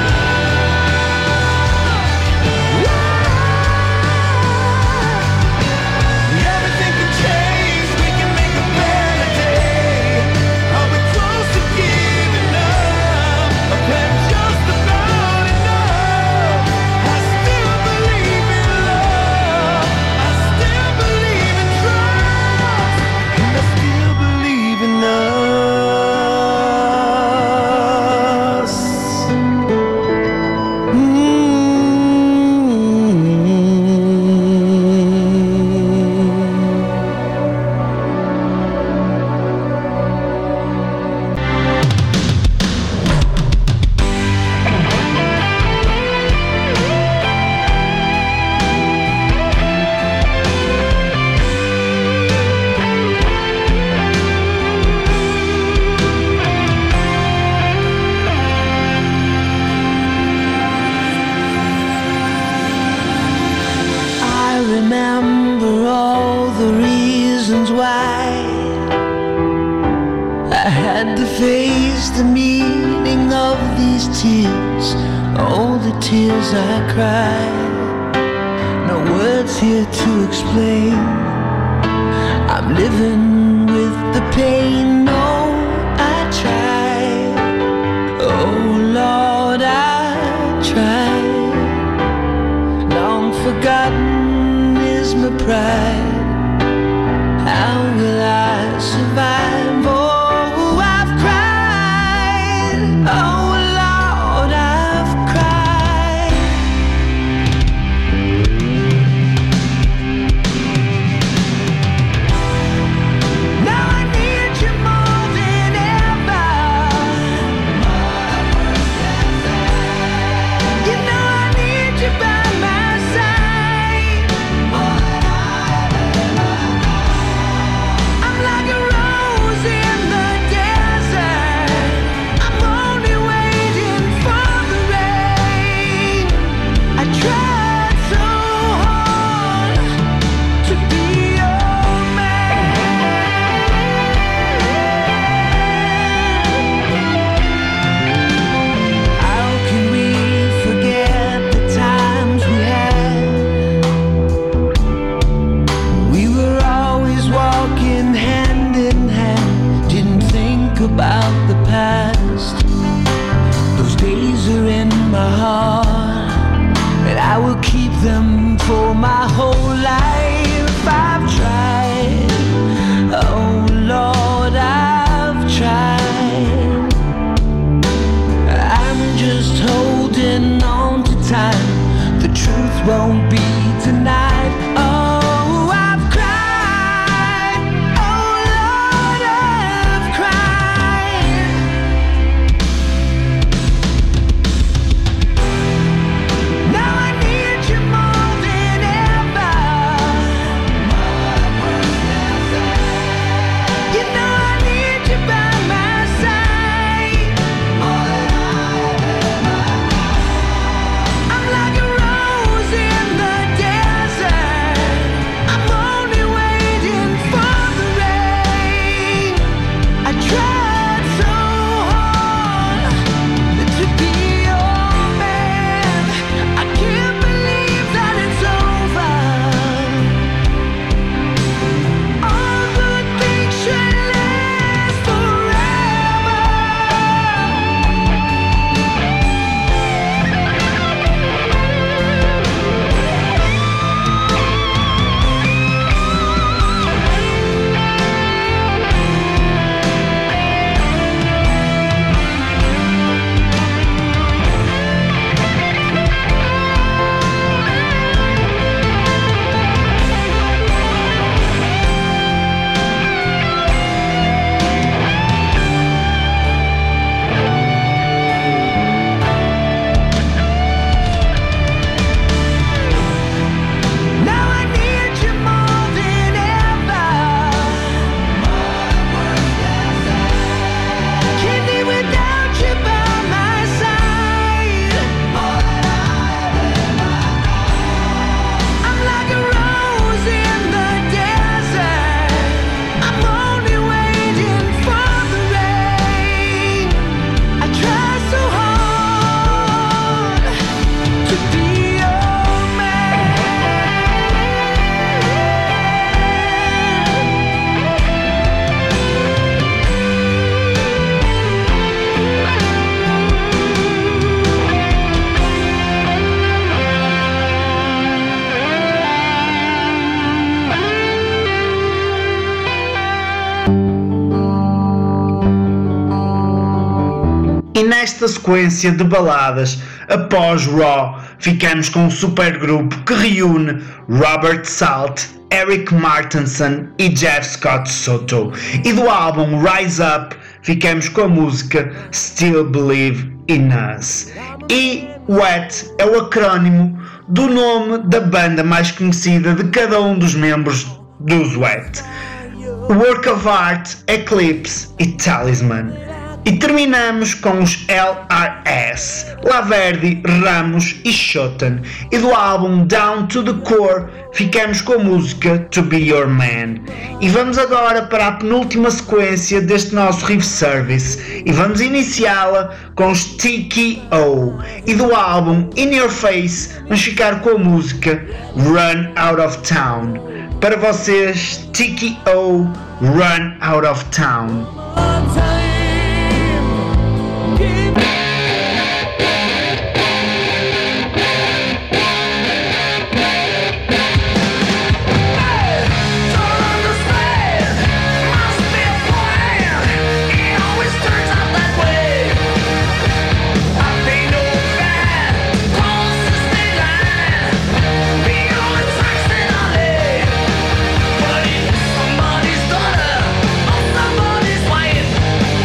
enough. Everything can change. We can make a better day. Are we close to giving up? I've had just about enough. I still believe in love. I still believe in trust. And I still believe in us. I remember all the reasons why I had to face the meaning of these tears. Oh, the tears I cried. No words here to explain. I'm living with the pain. No, I tried. Oh, Lord, I tried. Long forgotten is my pride. How will I survive? Oh, I've cried. Oh, Lord, I've cried. Now I need you more than ever. You know I need you by my side. them for my whole life. I've tried, oh Lord, I've tried. I'm just holding on to time. The truth won't be tonight. Oh, I've cried, oh Lord, I've cried. Now I need you more than ever. You know I need you by my side. I'm like a rose in the desert. I'm only waiting for the rain. I tried so hard to be your man. I can't believe that it's over. All good things should last forever. Now I need you more than ever. Can't live without you by my side. I'm like a rose in the desert. I'm only waiting for the rain. I try so hard to be your man. E nesta sequência de baladas, após Raw, ficamos com um supergrupo que reúne Robert Salt, Eric Martinson e Jeff Scott Soto. E do álbum Rise Up, ficamos com a música Still Believe in Us. E Wet é o acrónimo do nome da banda mais conhecida de cada um dos membros dos Wet: Work of Art, Eclipse e Talisman. E terminamos com os L R S, Laverdi, Ramos e Schotten. E do álbum Down to the Core ficamos com a música To Be Your Man. E vamos agora para a penúltima sequência deste nosso Riff Service e vamos iniciá-la com os T K O. E do álbum In Your Face vamos ficar com a música Run Out of Town. Para vocês, T K O, Run Out of Town. Somebody's daughter or somebody's wife.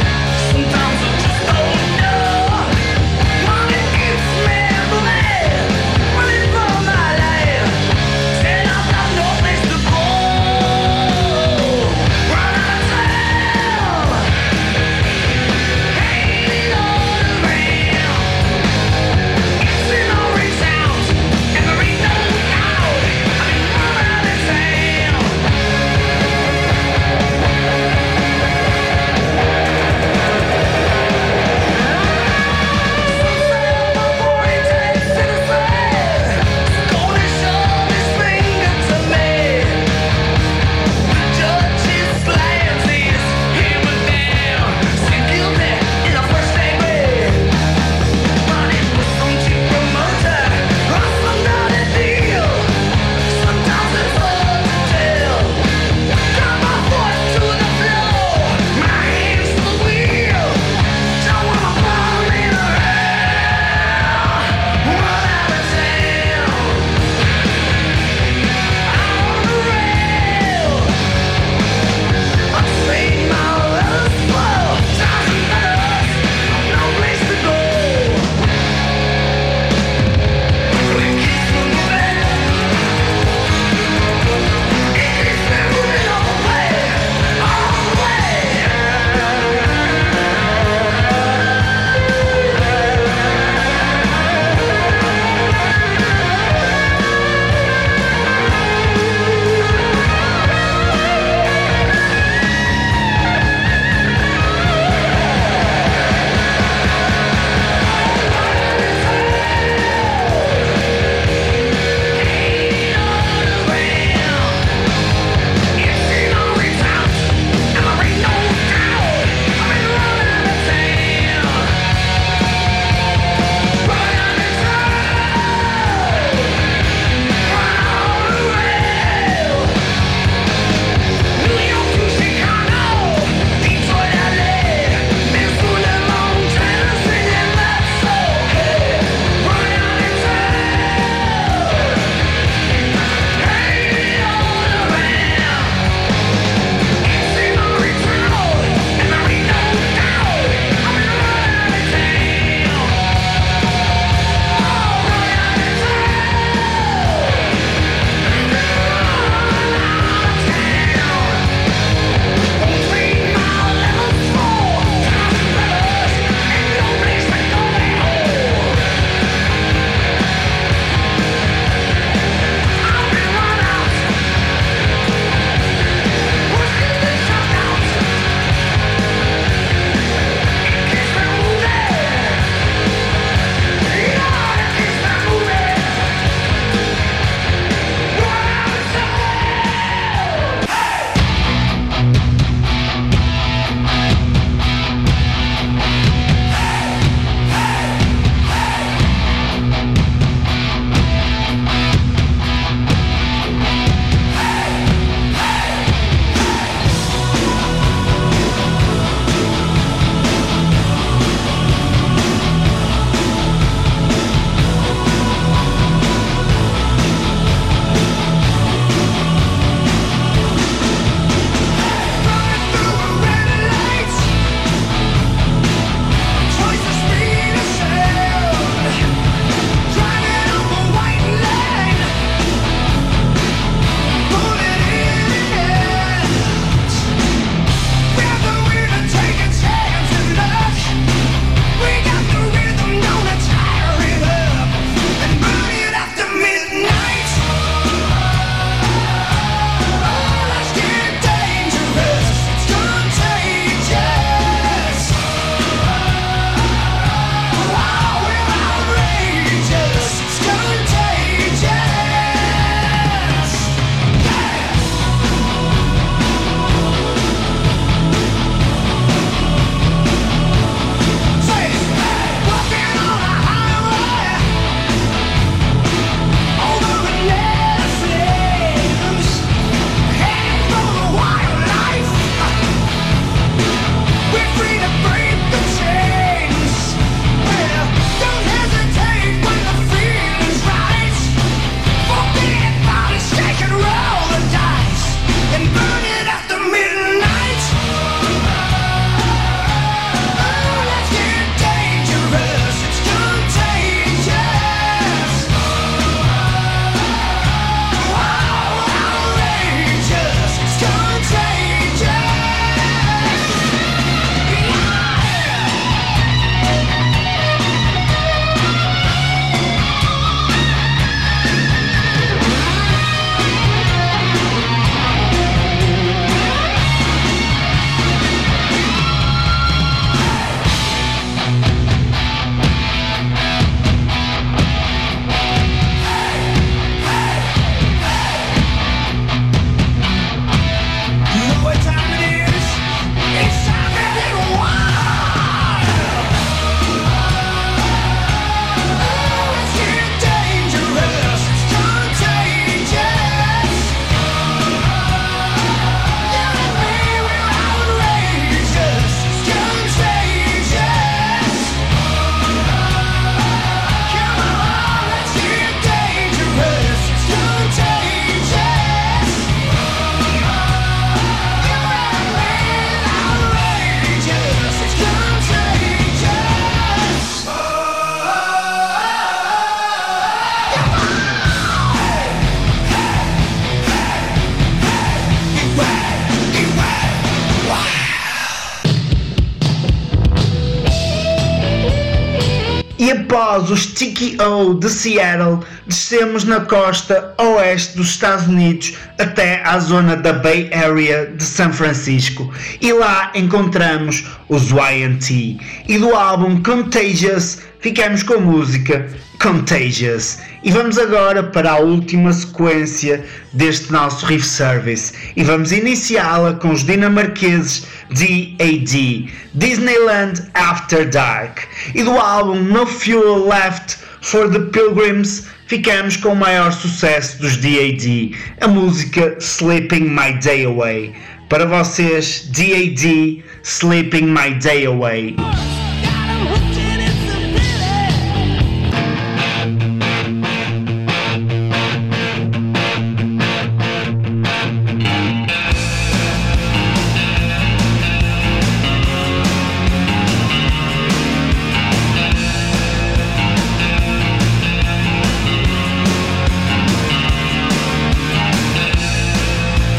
após os T K O de Seattle, descemos na costa oeste dos Estados Unidos até à zona da Bay Area de São Francisco e lá encontramos os Y and T, e do álbum Contagious ficamos com a música Contagious. E vamos agora para a última sequência deste nosso Riff Service e vamos iniciá-la com os dinamarqueses D A D, Disneyland After Dark, e do álbum No Fuel Left for the Pilgrims ficamos com o maior sucesso dos D A D, a música Sleeping My Day Away. Para vocês, D A D, Sleeping My Day Away.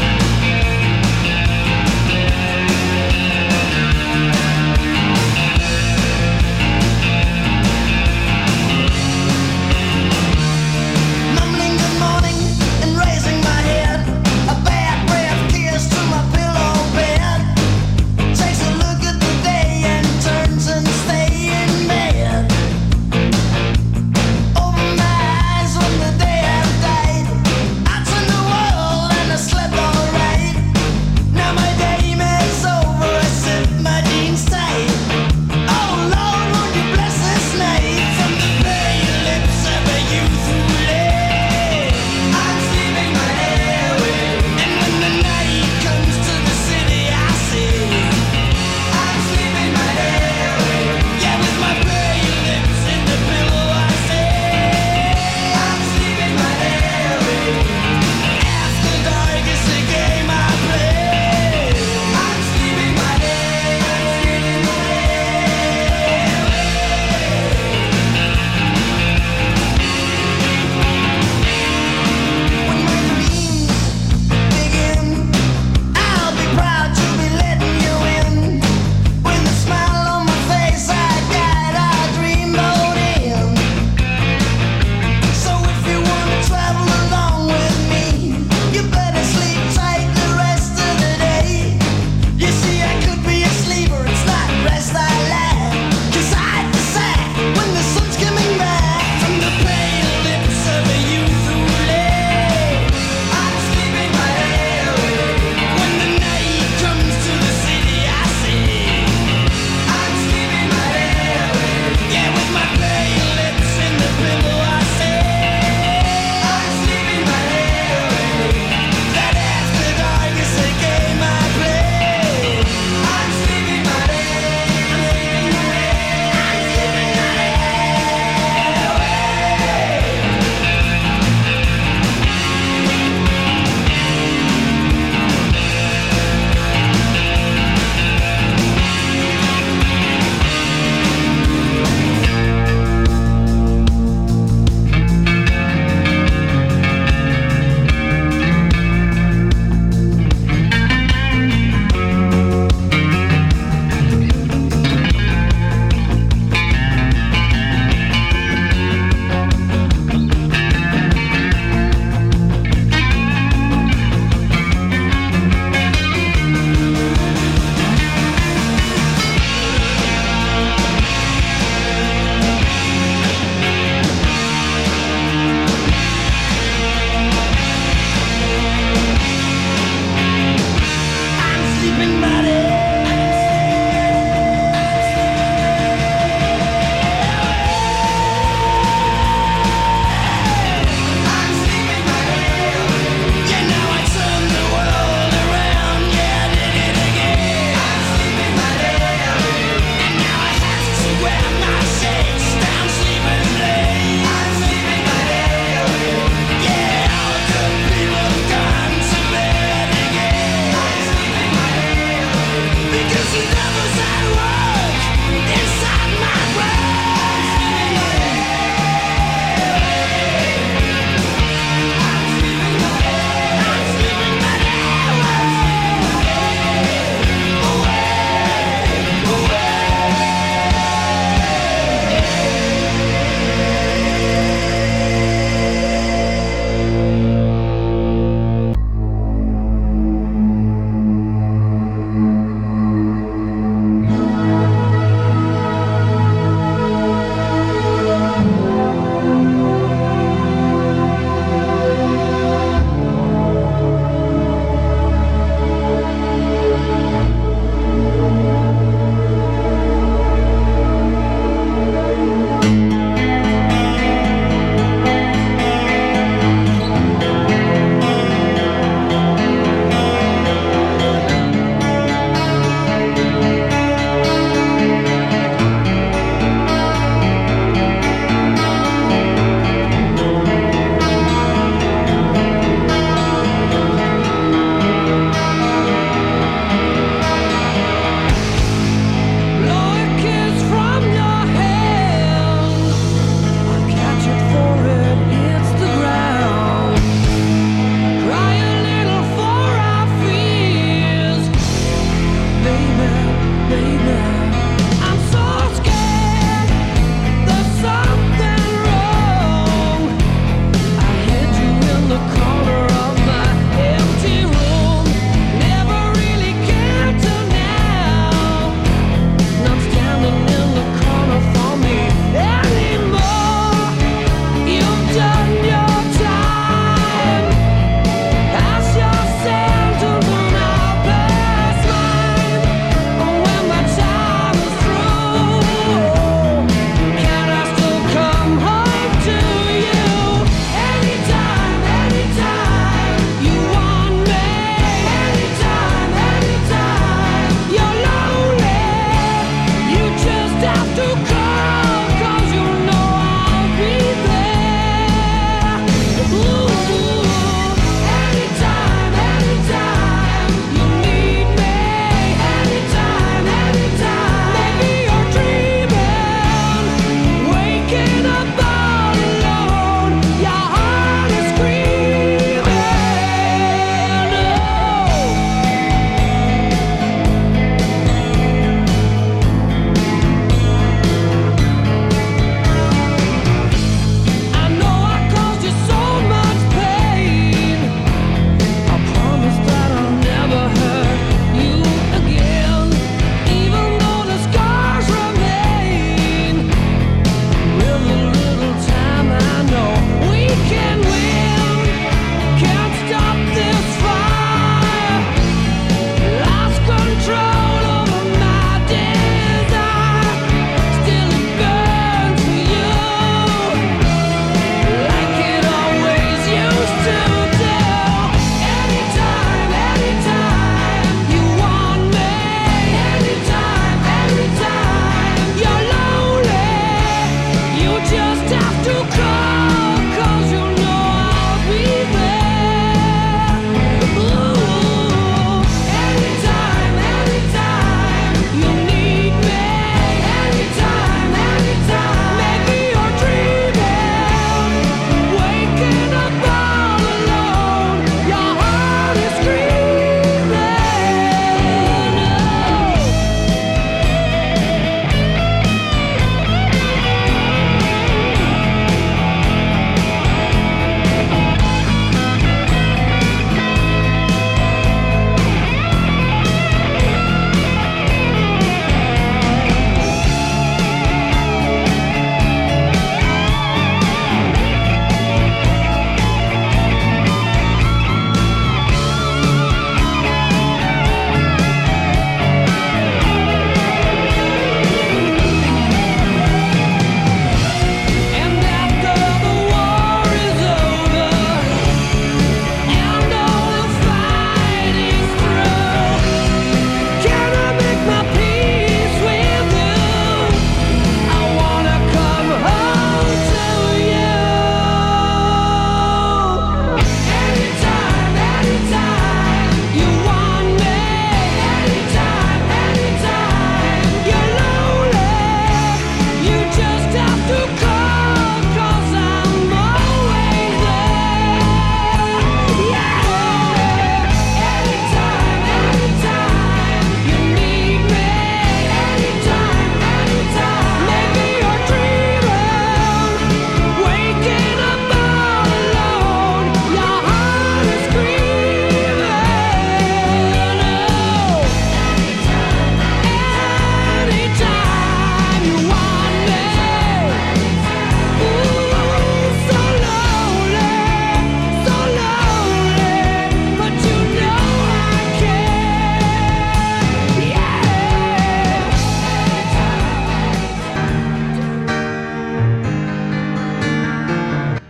Sleeping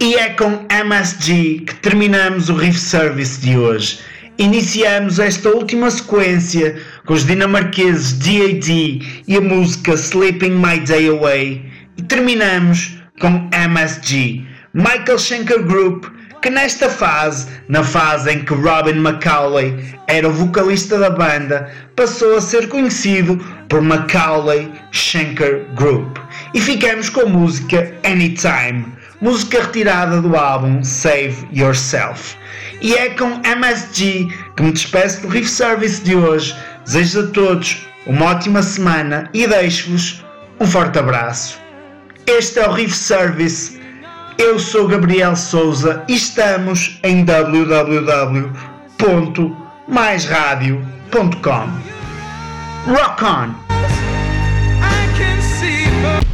E é com M S G que terminamos o Riff Service de hoje. Iniciamos esta última sequência com os dinamarqueses D A D e a música Sleeping My Day Away e terminamos com M S G, Michael Schenker Group, que nesta fase, na fase em que Robin McAuley era o vocalista da banda, passou a ser conhecido por McAuley Schenker Group. E ficamos com a música Anytime, música retirada do álbum Save Yourself. E é com M S G que me despeço do Riff Service de hoje. Desejo a todos uma ótima semana e deixo-vos um forte abraço. Este é o Riff Service. Eu sou Gabriel Souza e estamos em w w w ponto mais rádio ponto com. Rock on! I can see her.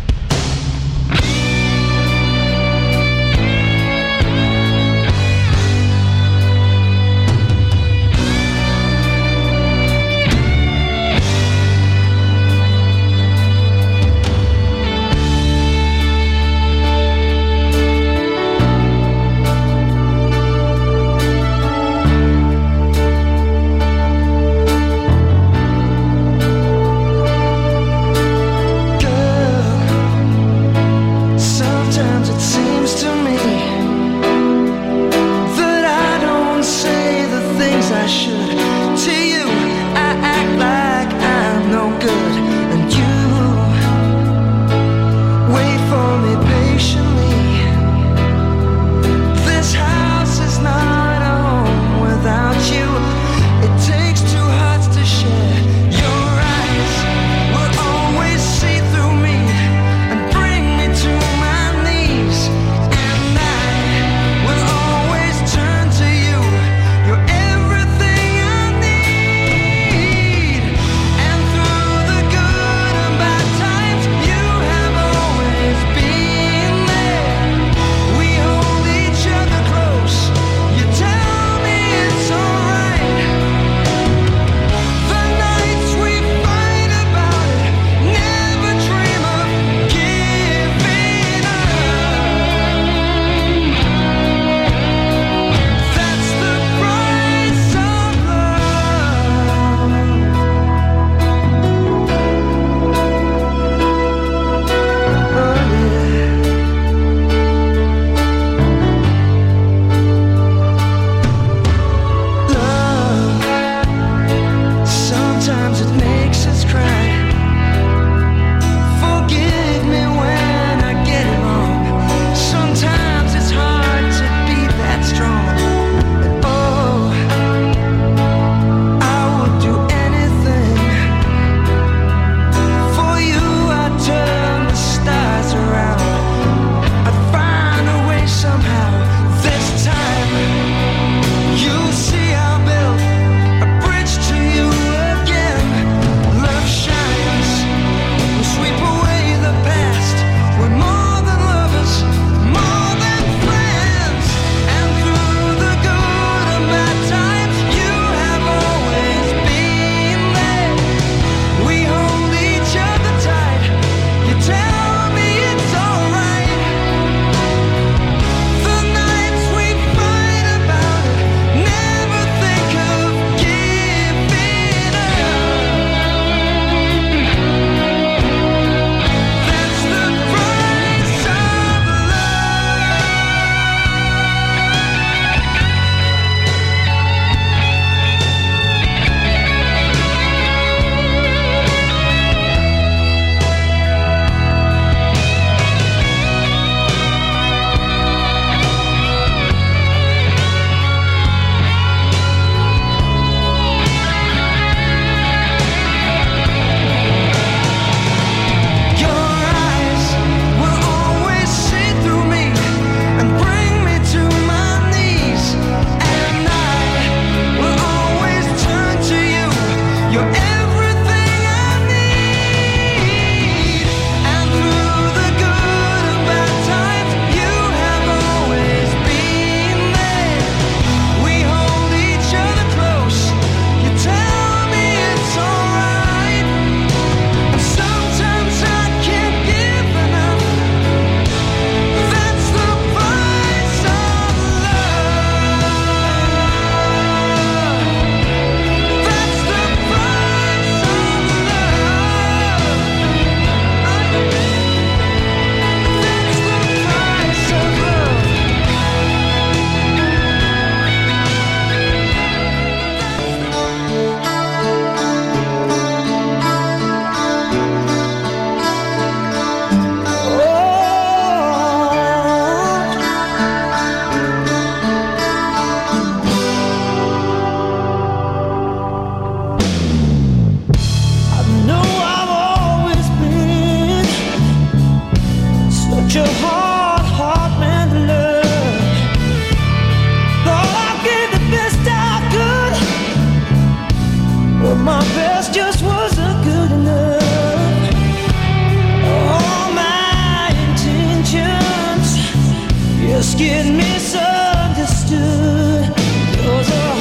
misunderstood. Yours are